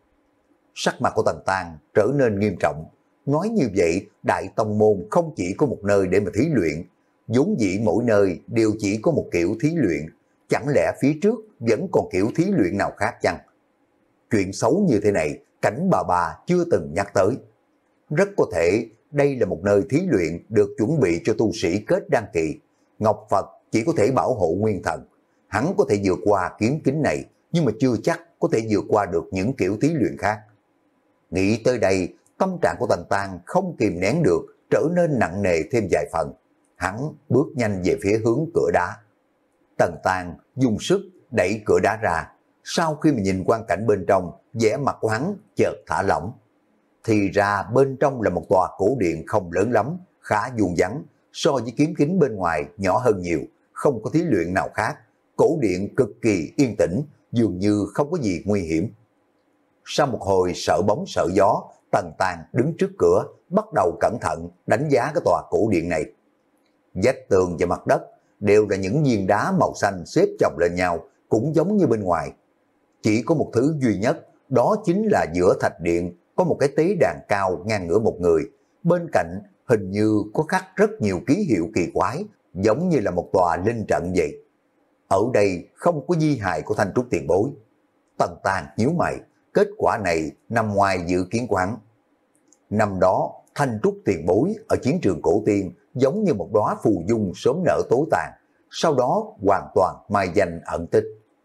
Sắc mặt của Tần Tàng trở nên nghiêm trọng. Nói như vậy, Đại Tông Môn không chỉ có một nơi để mà thí luyện, vốn dĩ mỗi nơi đều chỉ có một kiểu thí luyện, chẳng lẽ phía trước vẫn còn kiểu thí luyện nào khác chăng? Chuyện xấu như thế này, Cảnh bà bà chưa từng nhắc tới. Rất có thể đây là một nơi thí luyện được chuẩn bị cho tu sĩ kết đăng kỳ. Ngọc Phật chỉ có thể bảo hộ nguyên thần. Hắn có thể vượt qua kiếm kính này, nhưng mà chưa chắc có thể vượt qua được những kiểu thí luyện khác. Nghĩ tới đây, tâm trạng của Tần Tàng không kìm nén được, trở nên nặng nề thêm vài phần. Hắn bước nhanh về phía hướng cửa đá. Tần Tàng dùng sức đẩy cửa đá ra. Sau khi mà nhìn quang cảnh bên trong, vẻ mặt của hắn chợt thả lỏng. Thì ra bên trong là một tòa cổ điện không lớn lắm, khá vuông vắn, so với kiếm kính bên ngoài nhỏ hơn nhiều, không có thí luyện nào khác. Cổ điện cực kỳ yên tĩnh, dường như không có gì nguy hiểm. Sau một hồi sợ bóng sợ gió, Tần Tàng đứng trước cửa, bắt đầu cẩn thận đánh giá cái tòa cổ điện này. Vách tường và mặt đất đều là những viên đá màu xanh xếp chồng lên nhau, cũng giống như bên ngoài. Chỉ có một thứ duy nhất, đó chính là giữa thạch điện có một cái tế đàn cao ngang ngửa một người. Bên cạnh hình như có khắc rất nhiều ký hiệu kỳ quái, giống như là một tòa linh trận vậy. Ở đây không có di hài của Thanh Trúc tiền bối. Tần Tàng nhíu mày, kết quả này nằm ngoài dự kiến của hắn. Năm đó, Thanh Trúc tiền bối ở chiến trường cổ tiên giống như một đóa phù dung sớm nở tối tàn, sau đó hoàn toàn mai danh ẩn tích.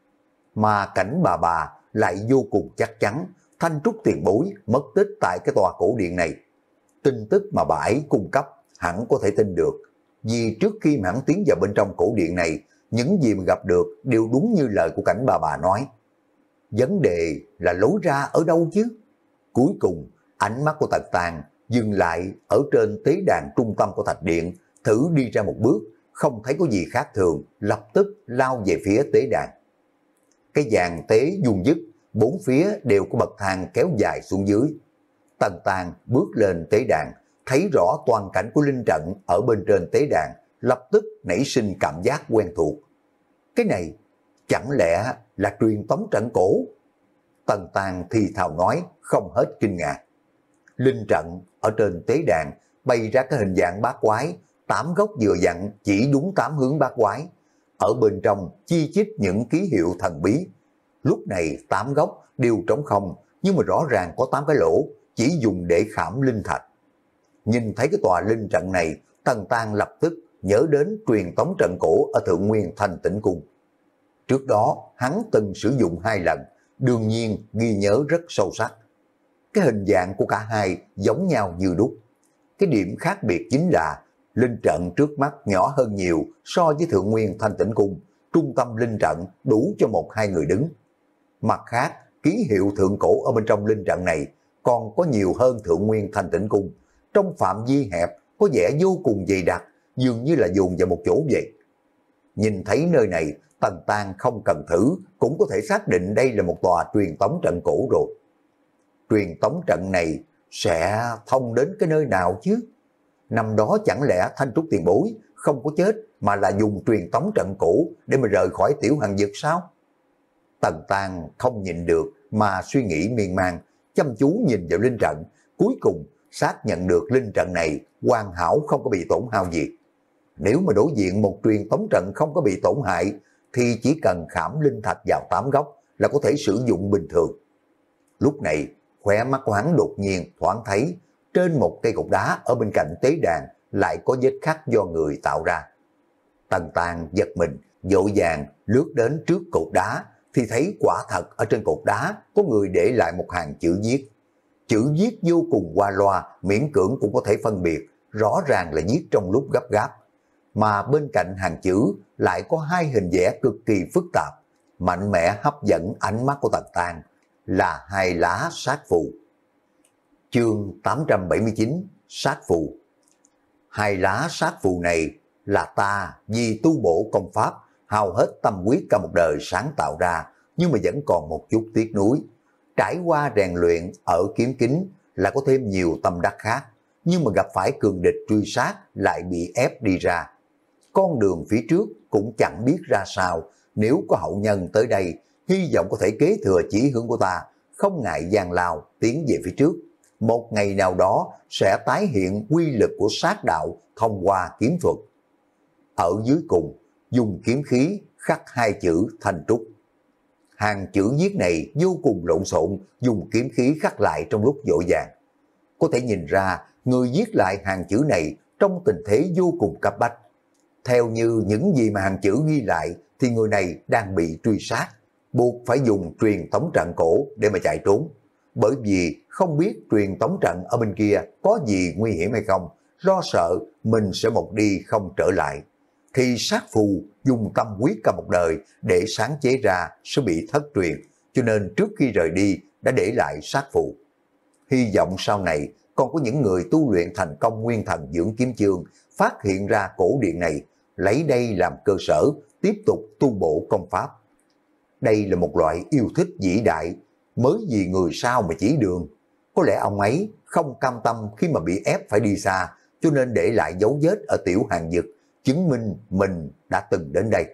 Mà Cảnh bà bà lại vô cùng chắc chắn Thanh Trúc tiền bối mất tích tại cái tòa cổ điện này. Tin tức mà bà ấy cung cấp hẳn có thể tin được, vì trước khi mà hắn tiến vào bên trong cổ điện này, những gì mà gặp được đều đúng như lời của Cảnh bà bà nói. Vấn đề là lối ra ở đâu chứ? Cuối cùng, ánh mắt của Tần Tàng dừng lại ở trên tế đàn trung tâm của thạch điện, thử đi ra một bước, không thấy có gì khác thường, lập tức lao về phía tế đàn. Cái dàn tế vuông dứt, bốn phía đều có bậc thang kéo dài xuống dưới. Tần Tàng bước lên tế đàn, thấy rõ toàn cảnh của linh trận ở bên trên tế đàn, lập tức nảy sinh cảm giác quen thuộc. Cái này chẳng lẽ là truyền tống trận cổ? Tần Tàng thì thào nói, không hết kinh ngạc. Linh trận ở trên tế đàn bày ra cái hình dạng bát quái, tám góc vừa dặn chỉ đúng tám hướng bát quái. Ở bên trong chi chít những ký hiệu thần bí. Lúc này tám góc đều trống không, nhưng mà rõ ràng có tám cái lỗ, chỉ dùng để khảm linh thạch. Nhìn thấy cái tòa linh trận này, Tần Tàng lập tức nhớ đến truyền tống trận cổ ở Thượng Nguyên Thanh Tĩnh Cung. Trước đó hắn từng sử dụng hai lần, đương nhiên ghi nhớ rất sâu sắc. Cái hình dạng của cả hai giống nhau như đúc. Cái điểm khác biệt chính là linh trận trước mắt nhỏ hơn nhiều so với Thượng Nguyên Thanh Tĩnh Cung, trung tâm linh trận đủ cho một hai người đứng. Mặt khác, ký hiệu thượng cổ ở bên trong linh trận này còn có nhiều hơn Thượng Nguyên Thanh Tĩnh Cung, trong phạm vi hẹp có vẻ vô cùng dày đặc, dường như là dồn vào một chỗ vậy. Nhìn thấy nơi này, Tần Tang không cần thử, cũng có thể xác định đây là một tòa truyền tống trận cổ rồi. Truyền tống trận này sẽ thông đến cái nơi nào chứ? Năm đó chẳng lẽ Thanh Trúc tiền bối không có chết mà là dùng truyền tống trận cổ để mà rời khỏi tiểu hàng vực sao? Tần Tang không nhìn được mà suy nghĩ miên man, chăm chú nhìn vào linh trận, cuối cùng xác nhận được linh trận này hoàn hảo không có bị tổn hao gì. Nếu mà đối diện một truyền tống trận không có bị tổn hại thì chỉ cần khảm linh thạch vào tám góc là có thể sử dụng bình thường. Lúc này, khóe mắt của hắn đột nhiên thoáng thấy trên một cây cột đá ở bên cạnh tế đàn lại có vết khắc do người tạo ra. Tần Tang giật mình, vội vàng lướt đến trước cột đá thì thấy quả thật ở trên cột đá có người để lại một hàng chữ viết. Chữ viết vô cùng qua loa, miễn cưỡng cũng có thể phân biệt, rõ ràng là viết trong lúc gấp gáp. Mà bên cạnh hàng chữ lại có hai hình vẽ cực kỳ phức tạp, mạnh mẽ hấp dẫn ánh mắt của Tần Tang, là hai lá sát phù. Chương tám trăm bảy mươi chín, sát phù. Hai lá sát phù này là ta vì tu bổ công pháp, hao hết tâm huyết cả một đời sáng tạo ra, nhưng mà vẫn còn một chút tiếc nuối. Trải qua rèn luyện ở kiếm kính là có thêm nhiều tâm đắc khác, nhưng mà gặp phải cường địch truy sát lại bị ép đi ra. Con đường phía trước cũng chẳng biết ra sao, nếu có hậu nhân tới đây, hy vọng có thể kế thừa chỉ hướng của ta, không ngại gian lao tiến về phía trước. Một ngày nào đó sẽ tái hiện quy lực của sát đạo thông qua kiếm thuật. Ở dưới cùng, dùng kiếm khí khắc hai chữ Thanh Trúc. Hàng chữ viết này vô cùng lộn xộn, dùng kiếm khí khắc lại trong lúc vội vàng. Có thể nhìn ra người viết lại hàng chữ này trong tình thế vô cùng cấp bách. Theo như những gì mà hàng chữ ghi lại thì người này đang bị truy sát, buộc phải dùng truyền tống trận cổ để mà chạy trốn. Bởi vì không biết truyền tống trận ở bên kia có gì nguy hiểm hay không, lo sợ mình sẽ một đi không trở lại. Thì sát phù dùng tâm huyết cả một đời để sáng chế ra sẽ bị thất truyền, cho nên trước khi rời đi đã để lại sát phù. Hy vọng sau này còn có những người tu luyện thành công nguyên thần dưỡng kiếm chương phát hiện ra cổ điện này, lấy đây làm cơ sở tiếp tục tu bổ công pháp. Đây là một loại yêu thích vĩ đại, mới vì người sao mà chỉ đường. Có lẽ ông ấy không cam tâm khi mà bị ép phải đi xa, cho nên để lại dấu vết ở tiểu hàng vực, chứng minh mình đã từng đến đây.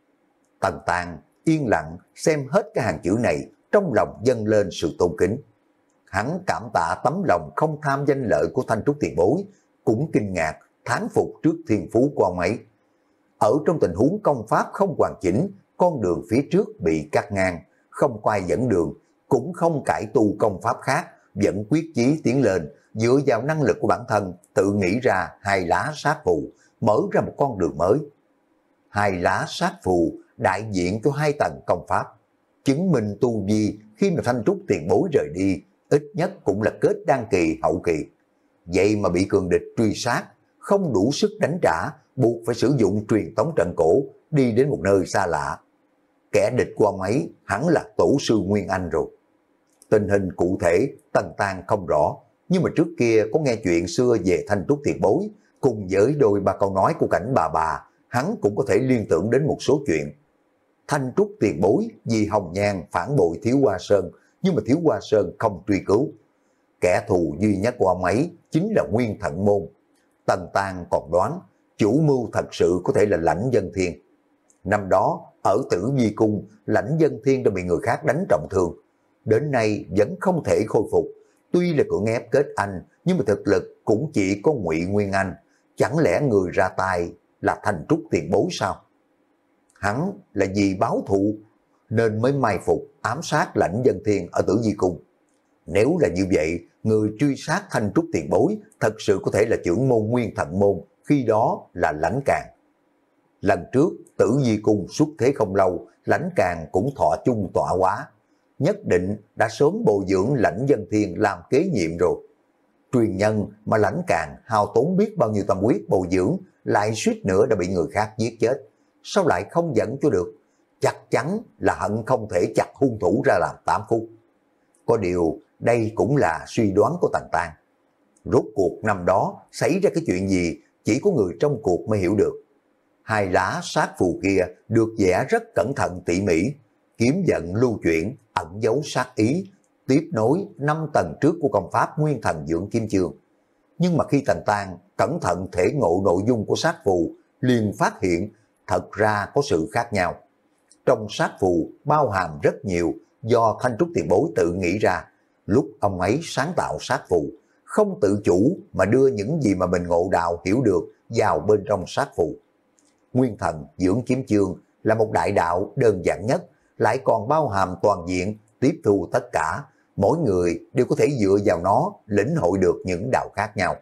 Tần Tang yên lặng xem hết cái hàng chữ này, trong lòng dâng lên sự tôn kính. Hắn cảm tạ tấm lòng không tham danh lợi của Thanh Trúc tiền bối, cũng kinh ngạc, thán phục trước thiên phú của ông ấy. Ở trong tình huống công pháp không hoàn chỉnh, con đường phía trước bị cắt ngang, không có ai dẫn đường, cũng không cải tu công pháp khác, vẫn quyết chí tiến lên, dựa vào năng lực của bản thân, tự nghĩ ra hai lá sát phù, mở ra một con đường mới. Hai lá sát phù đại diện cho hai tầng công pháp, chứng minh tu vi khi mà Thanh Trúc tiền bối rời đi, ít nhất cũng là kết đan kỳ hậu kỳ. Vậy mà bị cường địch truy sát, không đủ sức đánh trả, buộc phải sử dụng truyền tống trận cổ, đi đến một nơi xa lạ. Kẻ địch của ông ấy hẳn là tổ sư Nguyên Anh rồi. Tình hình cụ thể Tần Tang không rõ, nhưng mà trước kia có nghe chuyện xưa về Thanh Trúc tiền bối, cùng với đôi ba câu nói của cảnh bà bà, hắn cũng có thể liên tưởng đến một số chuyện. Thanh Trúc tiền bối vì hồng nhan phản bội Thiếu Hoa Sơn, nhưng mà Thiếu Hoa Sơn không truy cứu. Kẻ thù duy nhất của ông ấy chính là Nguyên Thận Môn. Tần Tang còn đoán chủ mưu thật sự có thể là Lãnh Dân Thiên. Năm đó ở Tử Vi Cung, Lãnh Dân Thiên đã bị người khác đánh trọng thương, đến nay vẫn không thể khôi phục. Tuy là cưỡng ép kết anh, nhưng mà thực lực cũng chỉ có Ngụy Nguyên Anh. Chẳng lẽ người ra tay là Thanh Trúc tiền bối sao? Hắn là vì báo thù nên mới mai phục ám sát Lãnh Dân Thiên ở Tử Vi Cung. Nếu là như vậy, người truy sát Thanh Trúc tiền bối thật sự có thể là trưởng môn Nguyên Thận Môn, khi đó là Lãnh Càng. Lần trước Tử Vi Cung xuất thế không lâu, Lãnh Càng cũng thọ chung tọa hóa, nhất định đã sớm bồi dưỡng Lãnh Dân Thiên làm kế nhiệm rồi. Truyền nhân mà Lãnh Càng hao tốn biết bao nhiêu tâm huyết bồi dưỡng, lại suýt nữa đã bị người khác giết chết, sao lại không dẫn cho được? Chắc chắn là hận không thể chặt hung thủ ra làm tám khúc. Có điều đây cũng là suy đoán của Tần Tang. Rốt cuộc năm đó xảy ra cái chuyện gì chỉ có người trong cuộc mới hiểu được. Hai lá sát phù kia được vẽ rất cẩn thận tỉ mỉ, kiếm vận lưu chuyển, ẩn dấu sát ý, tiếp nối năm tầng trước của công pháp Nguyên Thần Dưỡng Kim Chương. Nhưng mà khi Tần Tang cẩn thận thể ngộ nội dung của sát phù, liền phát hiện thật ra có sự khác nhau. Trong sát phù bao hàm rất nhiều do Thanh Trúc tiền bối tự nghĩ ra, lúc ông ấy sáng tạo sát phù, không tự chủ mà đưa những gì mà mình ngộ đạo hiểu được vào bên trong sát phù. Nguyên Thần Dưỡng Kiếm Chương là một đại đạo đơn giản nhất, lại còn bao hàm toàn diện, tiếp thu tất cả, mỗi người đều có thể dựa vào nó lĩnh hội được những đạo khác nhau.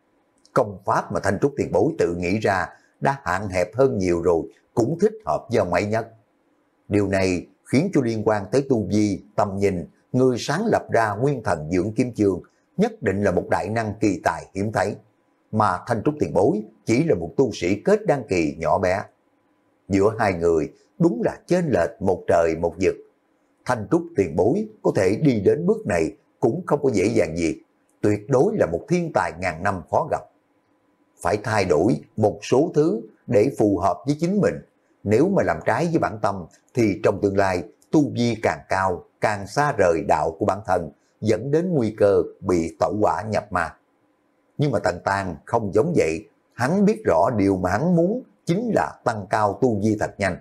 Công pháp mà Thanh Trúc tiền bối tự nghĩ ra đã hạn hẹp hơn nhiều rồi, cũng thích hợp với ông ấy nhất. Điều này khiến cho liên quan tới tu vi, tầm nhìn, người sáng lập ra Nguyên Thần Dưỡng Kiếm Chương nhất định là một đại năng kỳ tài hiếm thấy, mà Thanh Trúc tiền bối chỉ là một tu sĩ kết đan kỳ nhỏ bé. Giữa hai người đúng là chênh lệch một trời một vực. Thanh Trúc tiền bối có thể đi đến bước này cũng không có dễ dàng gì, tuyệt đối là một thiên tài ngàn năm khó gặp. Phải thay đổi một số thứ để phù hợp với chính mình, nếu mà làm trái với bản tâm thì trong tương lai tu vi càng cao, càng xa rời đạo của bản thân, dẫn đến nguy cơ bị tẩu hỏa nhập ma. Nhưng mà Tần Tang không giống vậy, hắn biết rõ điều mà hắn muốn chính là tăng cao tu vi thật nhanh.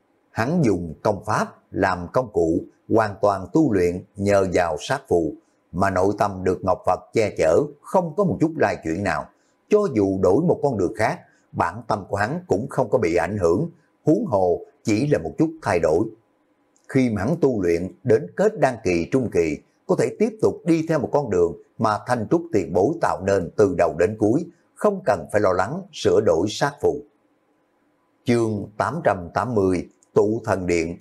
Hắn dùng công pháp làm công cụ, hoàn toàn tu luyện nhờ vào sát phù, mà nội tâm được Ngọc Phật che chở, không có một chút lai chuyển nào. Cho dù đổi một con đường khác, bản tâm của hắn cũng không có bị ảnh hưởng, huống hồ chỉ là một chút thay đổi. Khi mà hắn tu luyện đến kết đan kỳ trung kỳ, có thể tiếp tục đi theo một con đường mà Thanh Trúc tiền bối tạo nên từ đầu đến cuối, không cần phải lo lắng sửa đổi sát phù. Chương tám trăm tám mươi Tụ Thần Điện.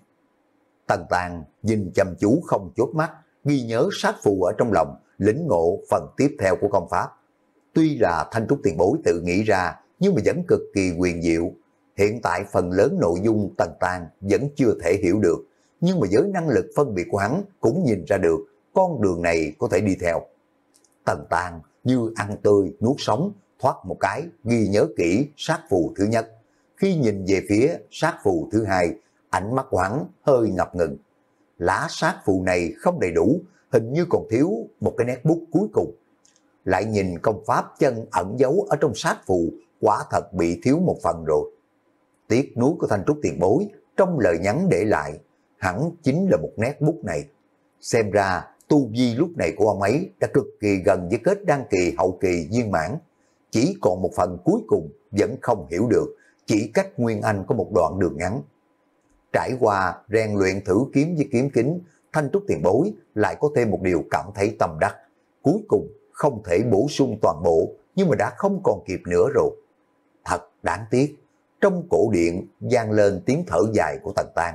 Tần Tang nhìn chăm chú không chớp mắt, ghi nhớ sát phù ở trong lòng, lĩnh ngộ phần tiếp theo của công pháp. Tuy là Thanh Trúc tiền bối tự nghĩ ra, nhưng mà vẫn cực kỳ huyền diệu. Hiện tại phần lớn nội dung Tần Tang vẫn chưa thể hiểu được, nhưng mà với năng lực phân biệt của hắn cũng nhìn ra được con đường này có thể đi theo. Tần Tang như ăn tươi nuốt sống, thoát một cái ghi nhớ kỹ sát phù thứ nhất. Khi nhìn về phía sát phù thứ hai, ánh mắt của hắn hơi ngập ngừng. Lá sát phù này không đầy đủ, hình như còn thiếu một cái nét bút cuối cùng. Lại nhìn công pháp chân ẩn giấu ở trong sát phù, quả thật bị thiếu một phần rồi. Tiếc nuối của Thanh Trúc tiền bối trong lời nhắn để lại, hẳn chính là một nét bút này. Xem ra tu vi lúc này của ông ấy đã cực kỳ gần với kết đan kỳ hậu kỳ viên mãn. Chỉ còn một phần cuối cùng vẫn không hiểu được, chỉ cách Nguyên Anh có một đoạn đường ngắn. Trải qua rèn luyện thử kiếm với kiếm kính, Thanh Trúc tiền bối lại có thêm một điều cảm thấy tâm đắc. Cuối cùng không thể bổ sung toàn bộ, nhưng mà đã không còn kịp nữa rồi. Thật đáng tiếc. Trong cổ điện vang lên tiếng thở dài của Tần Tang.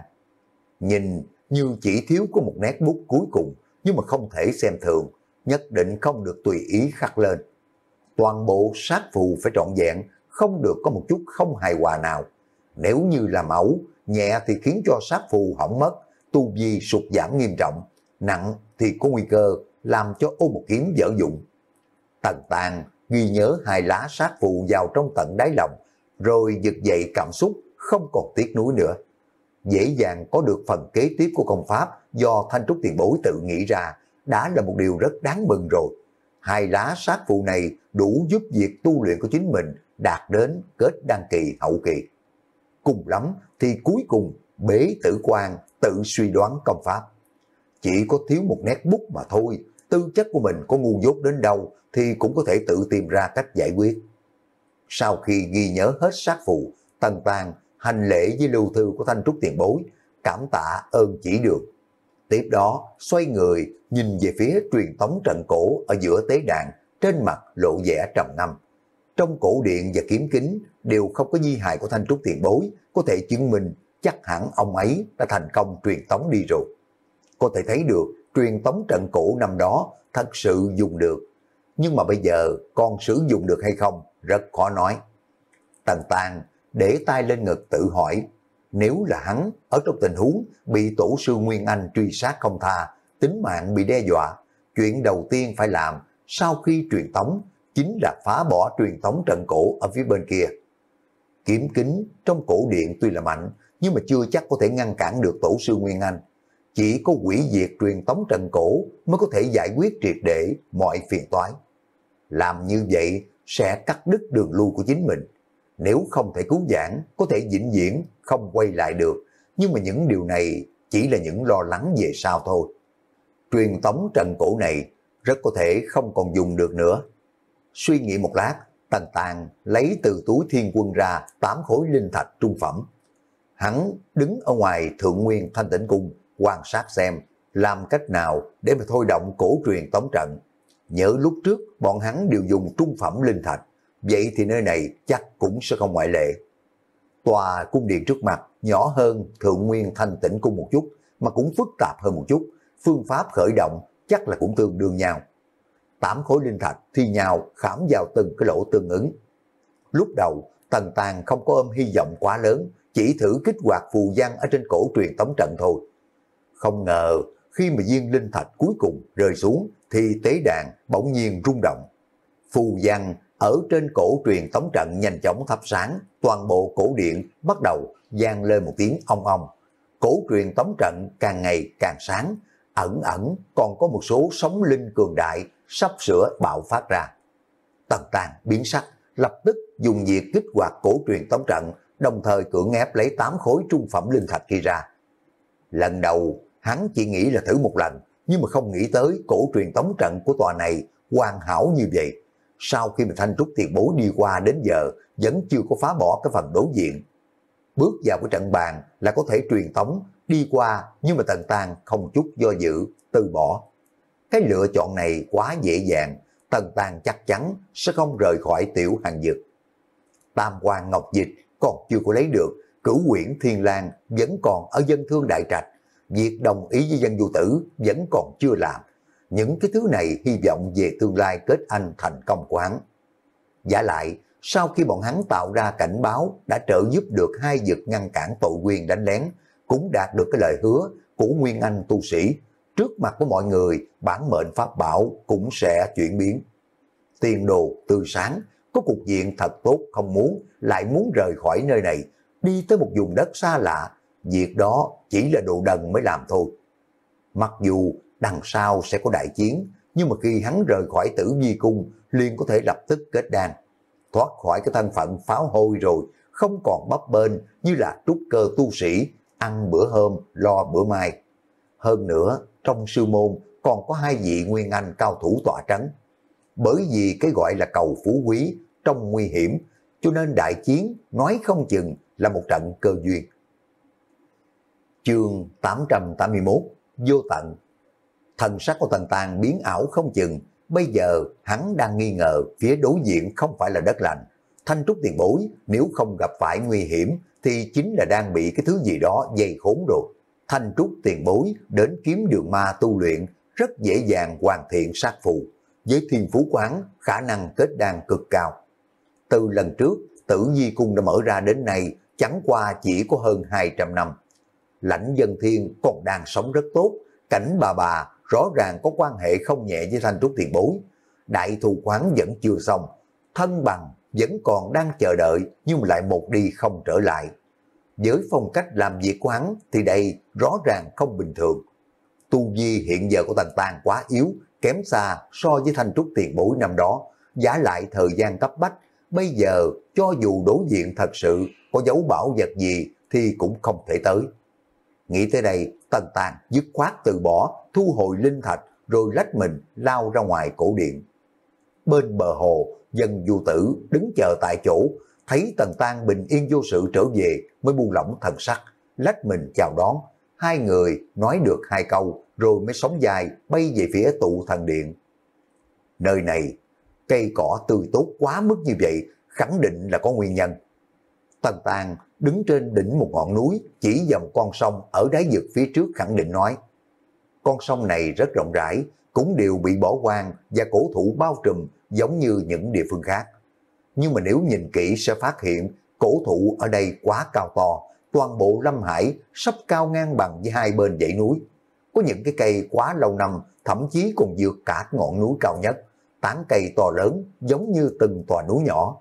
Nhìn như chỉ thiếu có một nét bút cuối cùng, nhưng mà không thể xem thường, nhất định không được tùy ý khắc lên. Toàn bộ sát phù phải trọn vẹn, không được có một chút không hài hòa nào. Nếu như là mẫu, nhẹ thì khiến cho sát phù hỏng mất, tu vi sụt giảm nghiêm trọng, nặng thì có nguy cơ làm cho ô một kiếm dở dụng. Tần Tang ghi nhớ hai lá sát phù vào trong tận đáy lòng, rồi giật dậy cảm xúc, không còn tiếc nuối nữa. Dễ dàng có được phần kế tiếp của công pháp do Thanh Trúc tiền bối tự nghĩ ra, đã là một điều rất đáng mừng rồi. Hai lá sát phù này đủ giúp việc tu luyện của chính mình đạt đến kết đan kỳ hậu kỳ. Cùng lắm thì cuối cùng bế tử quan tự suy đoán công pháp. Chỉ có thiếu một nét bút mà thôi, tư chất của mình có ngu dốt đến đâu thì cũng có thể tự tìm ra cách giải quyết. Sau khi ghi nhớ hết sát phù, Tần Tang hành lễ với lưu thư của Thanh Trúc tiền bối, cảm tạ ơn chỉ đường. Tiếp đó xoay người nhìn về phía truyền tống trận cổ ở giữa tế đàn, trên mặt lộ vẻ trầm ngâm. Trong cổ điện và kiếm kính đều không có di hài của Thanh Trúc tiền bối, có thể chứng minh chắc hẳn ông ấy đã thành công truyền tống đi rồi. Có thể thấy được truyền tống trận cổ năm đó thật sự dùng được, nhưng mà bây giờ còn sử dụng được hay không rất khó nói. Tần Tang để tay lên ngực tự hỏi, nếu là hắn ở trong tình huống bị tổ sư Nguyên Anh truy sát không tha, tính mạng bị đe dọa, chuyện đầu tiên phải làm sau khi truyền tống chính là phá bỏ truyền thống trận cổ ở phía bên kia. Kiếm kính trong cổ điện tuy là mạnh, nhưng mà chưa chắc có thể ngăn cản được tổ sư Nguyên Anh. Chỉ có hủy diệt truyền thống trận cổ mới có thể giải quyết triệt để mọi phiền toái. Làm như vậy sẽ cắt đứt đường lui của chính mình. Nếu không thể cứu vãn, có thể vĩnh viễn không quay lại được. Nhưng mà những điều này chỉ là những lo lắng về sau thôi. Truyền thống trận cổ này rất có thể không còn dùng được nữa. Suy nghĩ một lát, Tần Tàng lấy từ túi thiên quân ra tám khối linh thạch trung phẩm. Hắn đứng ở ngoài Thượng Nguyên Thanh Tĩnh Cung quan sát xem làm cách nào để mà thôi động cổ truyền tống trận. Nhớ lúc trước bọn hắn đều dùng trung phẩm linh thạch, vậy thì nơi này chắc cũng sẽ không ngoại lệ. Tòa cung điện trước mặt nhỏ hơn Thượng Nguyên Thanh Tĩnh Cung một chút, mà cũng phức tạp hơn một chút, phương pháp khởi động chắc là cũng tương đương nhau. Tám khối linh thạch thi nhau khảm vào từng cái lỗ tương ứng. Lúc đầu Tần Tàng không có ôm hy vọng quá lớn, chỉ thử kích hoạt phù văn ở trên cổ truyền tống trận thôi. Không ngờ khi mà viên linh thạch cuối cùng rơi xuống thì tế đàn bỗng nhiên rung động. Phù văn ở trên cổ truyền tống trận nhanh chóng thắp sáng, toàn bộ cổ điện bắt đầu vang lên một tiếng ong ong. Cổ truyền tống trận càng ngày càng sáng, ẩn ẩn còn có một số sóng linh cường đại sắp sửa bạo phát ra. Tần Tàng biến sắc, lập tức dùng việc kích hoạt cổ truyền tống trận, đồng thời cưỡng ép lấy tám khối trung phẩm linh thạch kia ra. Lần đầu hắn chỉ nghĩ là thử một lần, nhưng mà không nghĩ tới cổ truyền tống trận của tòa này hoàn hảo như vậy. Sau khi mà Thanh Trúc tiền bối đi qua đến giờ vẫn chưa có phá bỏ cái phần đối diện. Bước vào cái trận bàn là có thể truyền tống đi qua, nhưng mà Tần Tàng không chút do dự từ bỏ. Cái lựa chọn này quá dễ dàng, Tần Tàng chắc chắn sẽ không rời khỏi tiểu hàng dực. Tam quan ngọc dịch còn chưa có lấy được, cửu quyển thiên lang vẫn còn ở dân thương đại trạch, việc đồng ý với dân du tử vẫn còn chưa làm. Những cái thứ này hy vọng về tương lai kết anh thành công của hắn. Giả lại, sau khi bọn hắn tạo ra cảnh báo đã trợ giúp được hai vực ngăn cản tội quyền đánh lén, cũng đạt được cái lời hứa của Nguyên Anh tu sĩ. Trước mặt của mọi người, bản mệnh pháp bảo cũng sẽ chuyển biến. Tiền đồ tươi sáng, có cục diện thật tốt không muốn, lại muốn rời khỏi nơi này, đi tới một vùng đất xa lạ. Việc đó chỉ là đồ đần mới làm thôi. Mặc dù đằng sau sẽ có đại chiến, nhưng mà khi hắn rời khỏi Tử Vi Cung, liền có thể lập tức kết đan. Thoát khỏi cái thân phận pháo hôi rồi, không còn bấp bênh như là trúc cơ tu sĩ, ăn bữa hôm, lo bữa mai. Hơn nữa, trong sư môn còn có hai vị Nguyên Anh cao thủ tọa trấn. Bởi vì cái gọi là cầu phú quý trong nguy hiểm, cho nên đại chiến nói không chừng là một trận cơ duyên. Chương tám trăm tám mươi mốt, vô tận. Thần sắc của Tần Tàng biến ảo không chừng, bây giờ hắn đang nghi ngờ phía đối diện không phải là đất lành. Thanh Trúc tiền bối nếu không gặp phải nguy hiểm thì chính là đang bị cái thứ gì đó dày khốn rồi. Thanh Trúc tiền bối đến kiếm đường ma tu luyện rất dễ dàng hoàn thiện sát phù. Với thiên phú quán khả năng kết đan cực cao. Từ lần trước Tử Vi Cung đã mở ra đến nay chẳng qua chỉ có hơn hai trăm năm. Lãnh Dân Thiên còn đang sống rất tốt, cảnh bà bà rõ ràng có quan hệ không nhẹ với Thanh Trúc tiền bối. Đại thù quán vẫn chưa xong, thân bằng vẫn còn đang chờ đợi nhưng lại một đi không trở lại. Với phong cách làm việc của hắn thì đây rõ ràng không bình thường. Tu vi hiện giờ của Tần Tàng quá yếu, kém xa so với Thanh Trúc tiền bối năm đó. Giả lại thời gian cấp bách, bây giờ cho dù đối diện thật sự có dấu bảo vật gì thì cũng không thể tới. Nghĩ tới đây, Tần Tàng dứt khoát từ bỏ, thu hồi linh thạch rồi lách mình lao ra ngoài cổ điện. Bên bờ hồ, Dân Du Tử đứng chờ tại chỗ, thấy Tần Tàng bình yên vô sự trở về mới buông lỏng thần sắc, lách mình chào đón. Hai người nói được hai câu rồi mới sóng dài bay về phía tụ thần điện. Nơi này, cây cỏ tươi tốt quá mức như vậy, khẳng định là có nguyên nhân. Tần Tàng đứng trên đỉnh một ngọn núi, chỉ dòng con sông ở đáy vực phía trước khẳng định nói. Con sông này rất rộng rãi, cũng đều bị bỏ hoang và cổ thụ bao trùm giống như những địa phương khác. Nhưng mà nếu nhìn kỹ sẽ phát hiện cổ thụ ở đây quá cao to, toàn bộ Lâm Hải sắp cao ngang bằng với hai bên dãy núi. Có những cái cây quá lâu năm, thậm chí còn vượt cả ngọn núi cao nhất. tán cây to lớn giống như từng tòa núi nhỏ.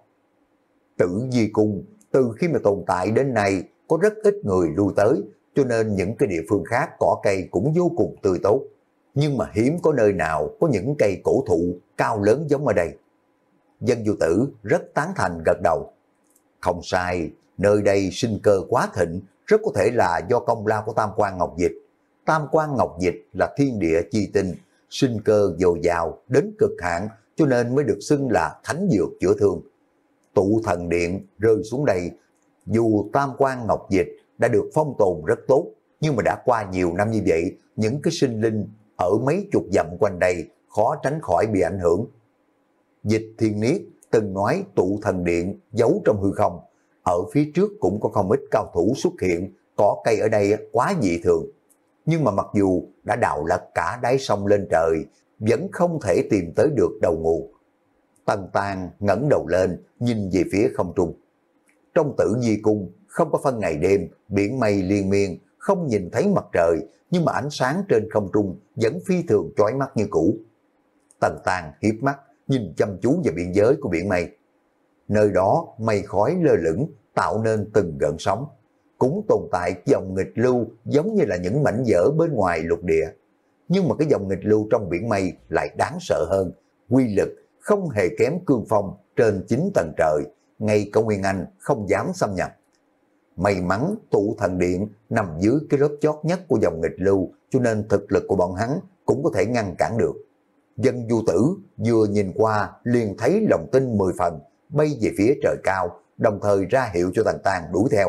Tử Vi Cung từ khi mà tồn tại đến nay có rất ít người lui tới, cho nên những cái địa phương khác cỏ cây cũng vô cùng tươi tốt. Nhưng mà hiếm có nơi nào có những cây cổ thụ cao lớn giống ở đây. Dân Du Tử rất tán thành gật đầu. Không sai, nơi đây sinh cơ quá thịnh, rất có thể là do công lao của Tam Quan Ngọc Dịch. Tam Quan Ngọc Dịch là thiên địa chi tinh, sinh cơ dồi dào đến cực hạn, cho nên mới được xưng là thánh dược chữa thương. Tụ Thần Điện rơi xuống đây, dù Tam Quan Ngọc Dịch đã được phong tồn rất tốt, nhưng mà đã qua nhiều năm như vậy, những cái sinh linh ở mấy chục dặm quanh đây khó tránh khỏi bị ảnh hưởng. Dịch Thiên Niết từng nói Tụ Thần Điện giấu trong hư không, ở phía trước cũng có không ít cao thủ xuất hiện, cỏ cây ở đây quá dị thường. Nhưng mà mặc dù đã đào lật cả đáy sông lên trời, vẫn không thể tìm tới được đầu nguồn. Tần Tàng ngẩng đầu lên, nhìn về phía không trung. Trong Tử Vi Cung không có phân ngày đêm, biển mây liên miên, không nhìn thấy mặt trời, nhưng mà ánh sáng trên không trung vẫn phi thường chói mắt như cũ. Tần Tàng hiếp mắt, nhìn chăm chú vào biên giới của biển mây. Nơi đó mây khói lơ lửng, tạo nên từng gợn sóng. Cũng tồn tại dòng nghịch lưu giống như là những mảnh vỡ bên ngoài lục địa. Nhưng mà cái dòng nghịch lưu trong biển mây lại đáng sợ hơn, quy lực không hề kém cương phong trên chín tầng trời, ngay cả Nguyên Anh không dám xâm nhập. May mắn Tụ Thần Điện nằm dưới cái lớp chót nhất của dòng nghịch lưu, cho nên thực lực của bọn hắn cũng có thể ngăn cản được. Dân Du Tử vừa nhìn qua liền thấy lòng tin mười phần, bay về phía trời cao, đồng thời ra hiệu cho Tần Tàng đuổi theo.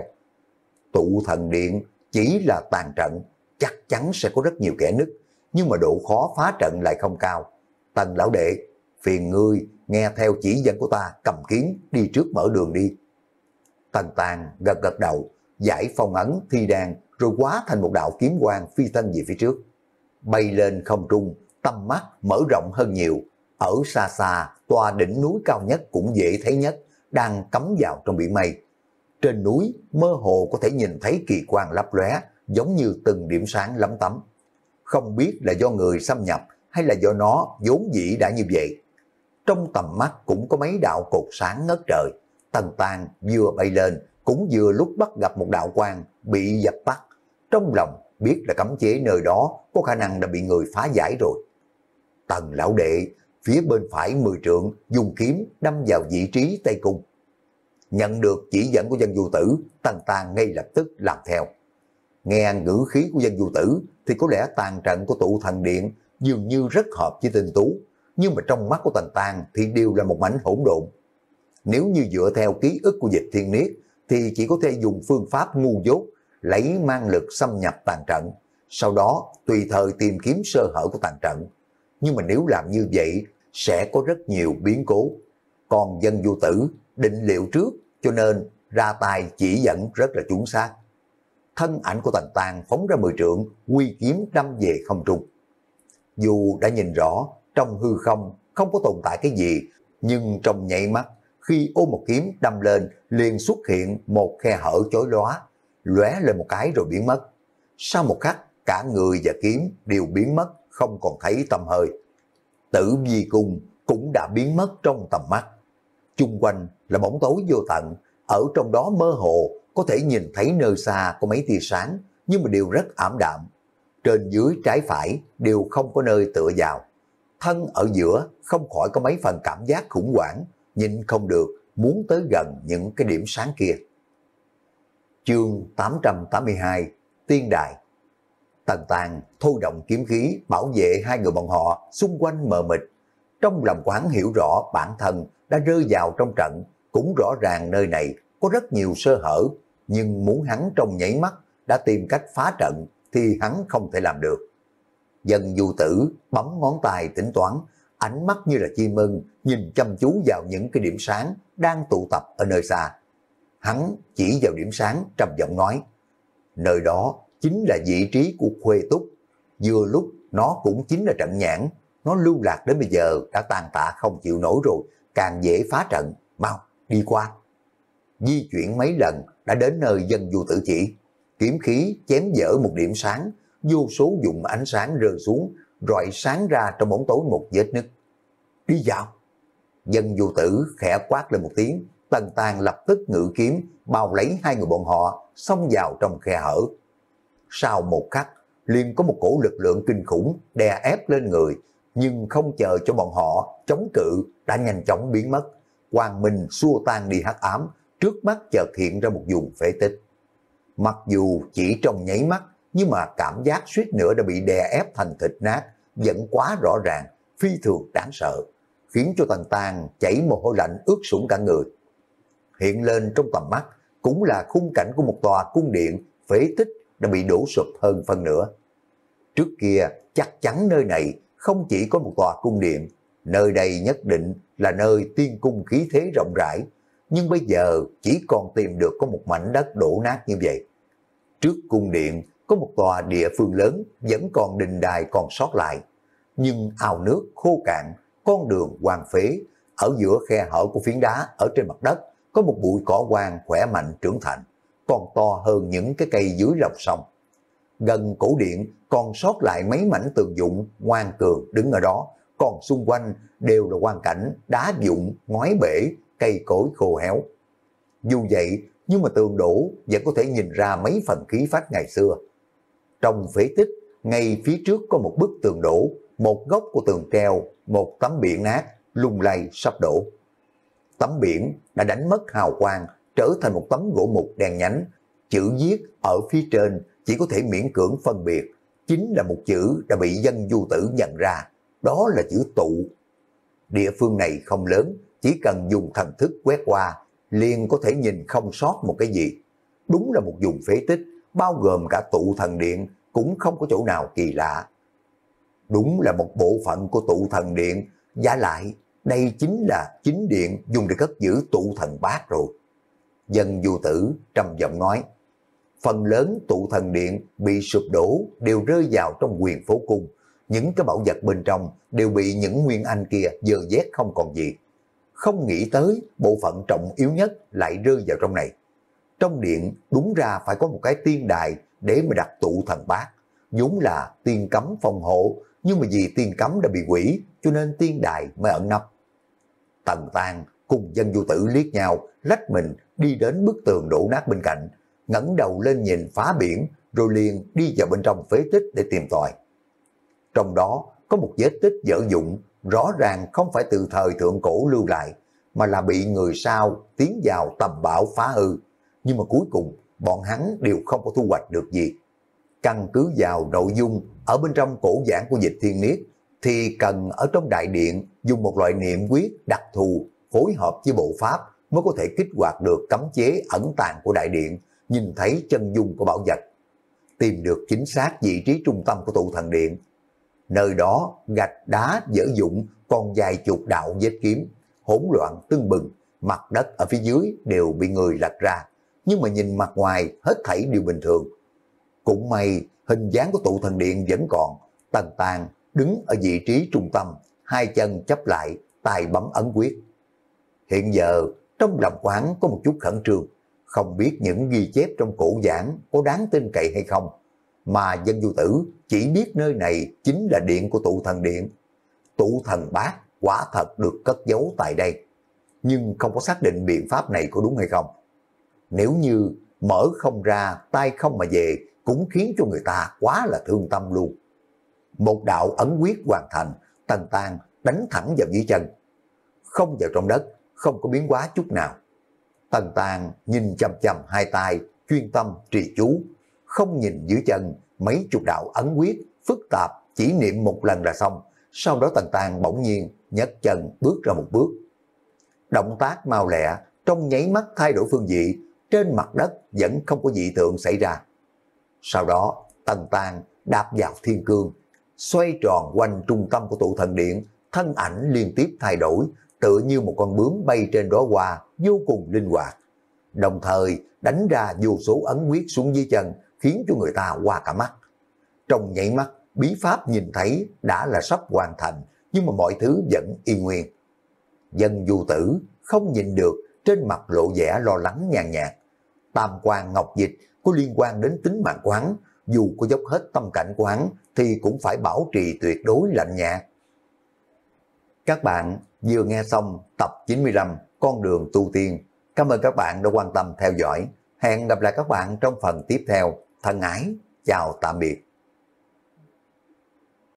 Tụ Thần Điện chỉ là tàn trận, chắc chắn sẽ có rất nhiều kẻ nứt, nhưng mà độ khó phá trận lại không cao. Tần lão đệ, phiền ngươi nghe theo chỉ dẫn của ta, cầm kiếm đi trước mở đường đi. Tần Tàng gật gật đầu, giải phong ấn thi đàn, rồi hóa thành một đạo kiếm quang phi thân về phía trước. Bay lên không trung, tầm mắt mở rộng hơn nhiều. Ở xa xa, tòa đỉnh núi cao nhất cũng dễ thấy nhất, đang cắm vào trong biển mây. Trên núi mơ hồ có thể nhìn thấy kỳ quang lấp lóe, giống như từng điểm sáng lấm tấm. Không biết là do người xâm nhập hay là do nó vốn dĩ đã như vậy. Trong tầm mắt cũng có mấy đạo cột sáng ngất trời. Tần Tàng vừa bay lên cũng vừa lúc bắt gặp một đạo quang bị dập tắt. Trong lòng biết là cấm chế nơi đó có khả năng đã bị người phá giải rồi. Tần lão đệ, phía bên phải mười trượng dùng kiếm đâm vào vị trí Tây Cung. Nhận được chỉ dẫn của Dân Du Tử, Tần Tàng ngay lập tức làm theo. Nghe ngữ khí của Dân Du Tử thì có lẽ tàn trận của Tụ Thần Điện dường như rất hợp với Tinh Tú, nhưng mà trong mắt của Tần Tàng thì đều là một mảnh hỗn độn. Nếu như dựa theo ký ức của Dịch Thiên Niết thì chỉ có thể dùng phương pháp ngu dốt, lấy mang lực xâm nhập tàn trận, sau đó tùy thời tìm kiếm sơ hở của tàn trận. Nhưng mà nếu làm như vậy sẽ có rất nhiều biến cố. Còn Dân Du Tử định liệu trước, cho nên ra tay chỉ dẫn rất là chuẩn xác. Thân ảnh của Tần Tàng phóng ra mười trượng, huy kiếm đâm về không trung. Dù đã nhìn rõ trong hư không không có tồn tại cái gì, nhưng trong nháy mắt khi ôm một kiếm đâm lên liền xuất hiện một khe hở chói lóa, lóe lên một cái rồi biến mất. Sau một khắc cả người và kiếm đều biến mất, không còn thấy tăm hơi. Tử Vi Cung cũng đã biến mất trong tầm mắt. Chung quanh là bóng tối vô tận, ở trong đó mơ hồ có thể nhìn thấy nơi xa có mấy tia sáng, nhưng mà đều rất ảm đạm. Trên dưới trái phải đều không có nơi tựa vào. Thân ở giữa không khỏi có mấy phần cảm giác khủng hoảng, nhìn không được, muốn tới gần những cái điểm sáng kia. Chương tám trăm tám mươi hai, Tiên Đài. Tần Tàng thôi động kiếm khí bảo vệ hai người bọn họ xung quanh mờ mịt. Trong lòng quán hiểu rõ bản thân đã rơi vào trong trận, cũng rõ ràng nơi này có rất nhiều sơ hở, nhưng muốn hắn trong nhảy mắt đã tìm cách phá trận thì hắn không thể làm được. Dân Du Tử bấm ngón tay tính toán, ánh mắt như là chim ưng nhìn chăm chú vào những cái điểm sáng đang tụ tập ở nơi xa. Hắn chỉ vào điểm sáng trầm giọng nói, nơi đó chính là vị trí của Khuê Túc, vừa lúc nó cũng chính là trận nhãn, nó lưu lạc đến bây giờ đã tàn tạ không chịu nổi rồi, càng dễ phá trận, mau đi qua. Di chuyển mấy lần đã đến nơi Dân Du Tử chỉ, kiếm khí chém vỡ một điểm sáng, vô số dụng ánh sáng rơi xuống, rọi sáng ra trong bóng tối một vết nứt. đi vào. Dân vô tử khẽ quát lên một tiếng, Tần Tàng lập tức ngự kiếm, bao lấy hai người bọn họ, xông vào trong khe hở. Sau một khắc, liền có một cổ lực lượng kinh khủng đè ép lên người, nhưng không chờ cho bọn họ chống cự đã nhanh chóng biến mất. Quang minh xua tan đi hắc ám, trước mắt chợt hiện ra một vùng phế tích. Mặc dù chỉ trong nháy mắt, nhưng mà cảm giác suýt nữa đã bị đè ép thành thịt nát, vẫn quá rõ ràng, phi thường đáng sợ, khiến cho Tần Tàng chảy mồ hôi lạnh ướt sũng cả người. Hiện lên trong tầm mắt cũng là khung cảnh của một tòa cung điện phế tích đã bị đổ sụp hơn phân nửa. Trước kia chắc chắn nơi này không chỉ có một tòa cung điện, nơi đây nhất định là nơi tiên cung khí thế rộng rãi, nhưng bây giờ chỉ còn tìm được có một mảnh đất đổ nát như vậy. Trước cung điện có một tòa địa phương lớn vẫn còn đình đài còn sót lại, nhưng ao nước khô cạn, con đường hoang phế, ở giữa khe hở của phiến đá ở trên mặt đất có một bụi cỏ hoang khỏe mạnh trưởng thành, còn to hơn những cái cây dưới lòng sông. Gần cổ điện còn sót lại mấy mảnh tường dụng ngoan cường đứng ở đó, còn xung quanh đều là quang cảnh đá vụn, ngói bể, cây cối khô héo. Dù vậy, nhưng mà tường đổ vẫn có thể nhìn ra mấy phần khí phách ngày xưa. Trong phế tích, ngay phía trước có một bức tường đổ, một góc của tường treo, một tấm biển nát, lung lay sắp đổ. Tấm biển đã đánh mất hào quang, trở thành một tấm gỗ mục đen nhánh, chữ viết ở phía trên chỉ có thể miễn cưỡng phân biệt, chính là một chữ đã bị dân du tử nhận ra, đó là chữ tụ. Địa phương này không lớn, chỉ cần dùng thần thức quét qua, liền có thể nhìn không sót một cái gì. Đúng là một vùng phế tích, bao gồm cả tụ thần điện, cũng không có chỗ nào kỳ lạ. Đúng là một bộ phận của tụ thần điện, giả lại, đây chính là chính điện dùng để cất giữ tụ thần bát rồi. Dân du tử trầm giọng nói, phần lớn tụ thần điện bị sụp đổ đều rơi vào trong quyền phố cung, những cái bảo vật bên trong đều bị những nguyên anh kia dơ vét không còn gì. Không nghĩ tới bộ phận trọng yếu nhất lại rơi vào trong này. Trong điện đúng ra phải có một cái tiên đài để mà đặt tụ thần bát, vốn là tiên cấm phòng hộ, nhưng mà vì tiên cấm đã bị hủy cho nên tiên đài mới ẩn nấp. Tần Tàng cùng dân du tử liếc nhau, lách mình đi đến bức tường đổ nát bên cạnh, ngẩng đầu lên nhìn phá biển, rồi liền đi vào bên trong phế tích để tìm tòi. Trong đó có một vết tích dở dụng, rõ ràng không phải từ thời thượng cổ lưu lại, mà là bị người sau tiến vào tầm bảo phá hư. Nhưng mà cuối cùng bọn hắn đều không có thu hoạch được gì. Căn cứ vào nội dung ở bên trong cổ giảng của Dịch Thiên Niết, thì cần ở trong đại điện dùng một loại niệm quyết đặc thù phối hợp với bộ pháp mới có thể kích hoạt được cấm chế ẩn tàng của đại điện, nhìn thấy chân dung của bảo vật. Tìm được chính xác vị trí trung tâm của tụ thần điện. Nơi đó gạch đá dở dụng còn vài chục đạo vết kiếm, hỗn loạn tưng bừng, mặt đất ở phía dưới đều bị người lật ra, nhưng mà nhìn mặt ngoài hết thảy đều bình thường. Cũng may hình dáng của tụ thần điện vẫn còn. Tần Tàng đứng ở vị trí trung tâm, hai chân chấp lại, tay bấm ấn quyết. Hiện giờ trong lòng quán có một chút khẩn trương, không biết những ghi chép trong cổ giảng có đáng tin cậy hay không, mà dân du tử chỉ biết nơi này chính là điện của tụ thần điện. Tụ thần bát quả thật được cất giấu tại đây, nhưng không có xác định biện pháp này có đúng hay không. Nếu như mở không ra, tay không mà về, cũng khiến cho người ta quá là thương tâm luôn. Một đạo ấn quyết hoàn thành, Tần Tàng đánh thẳng vào dưới chân, không vào trong đất, không có biến hóa chút nào. Tần Tàng nhìn chằm chằm hai tay, chuyên tâm trì chú, không nhìn dưới chân, mấy chục đạo ấn quyết phức tạp, chỉ niệm một lần là xong. Sau đó Tần Tàng bỗng nhiên nhấc chân bước ra một bước. Động tác mau lẹ, trong nháy mắt thay đổi phương vị, trên mặt đất vẫn không có dị tượng xảy ra. Sau đó Tần Tàng đạp vào thiên cương, xoay tròn quanh trung tâm của tụ thần điện, thân ảnh liên tiếp thay đổi, tựa như một con bướm bay trên đóa hoa, vô cùng linh hoạt. Đồng thời đánh ra vô số ấn quyết xuống dưới chân, khiến cho người ta hoa cả mắt. Trong nháy mắt, bí pháp nhìn thấy đã là sắp hoàn thành, nhưng mà mọi thứ vẫn y nguyên. Dân du tử không nhìn được, trên mặt lộ vẻ lo lắng nhàn nhạt. Tam quan ngọc dịch có liên quan đến tính mạng của hắn, dù có dốc hết tâm cảnh của hắn thì cũng phải bảo trì tuyệt đối lạnh nhạt. Các bạn vừa nghe xong tập chín mươi lăm Con đường tu tiên. Cảm ơn các bạn đã quan tâm theo dõi. Hẹn gặp lại các bạn trong phần tiếp theo. Thân ái, chào tạm biệt.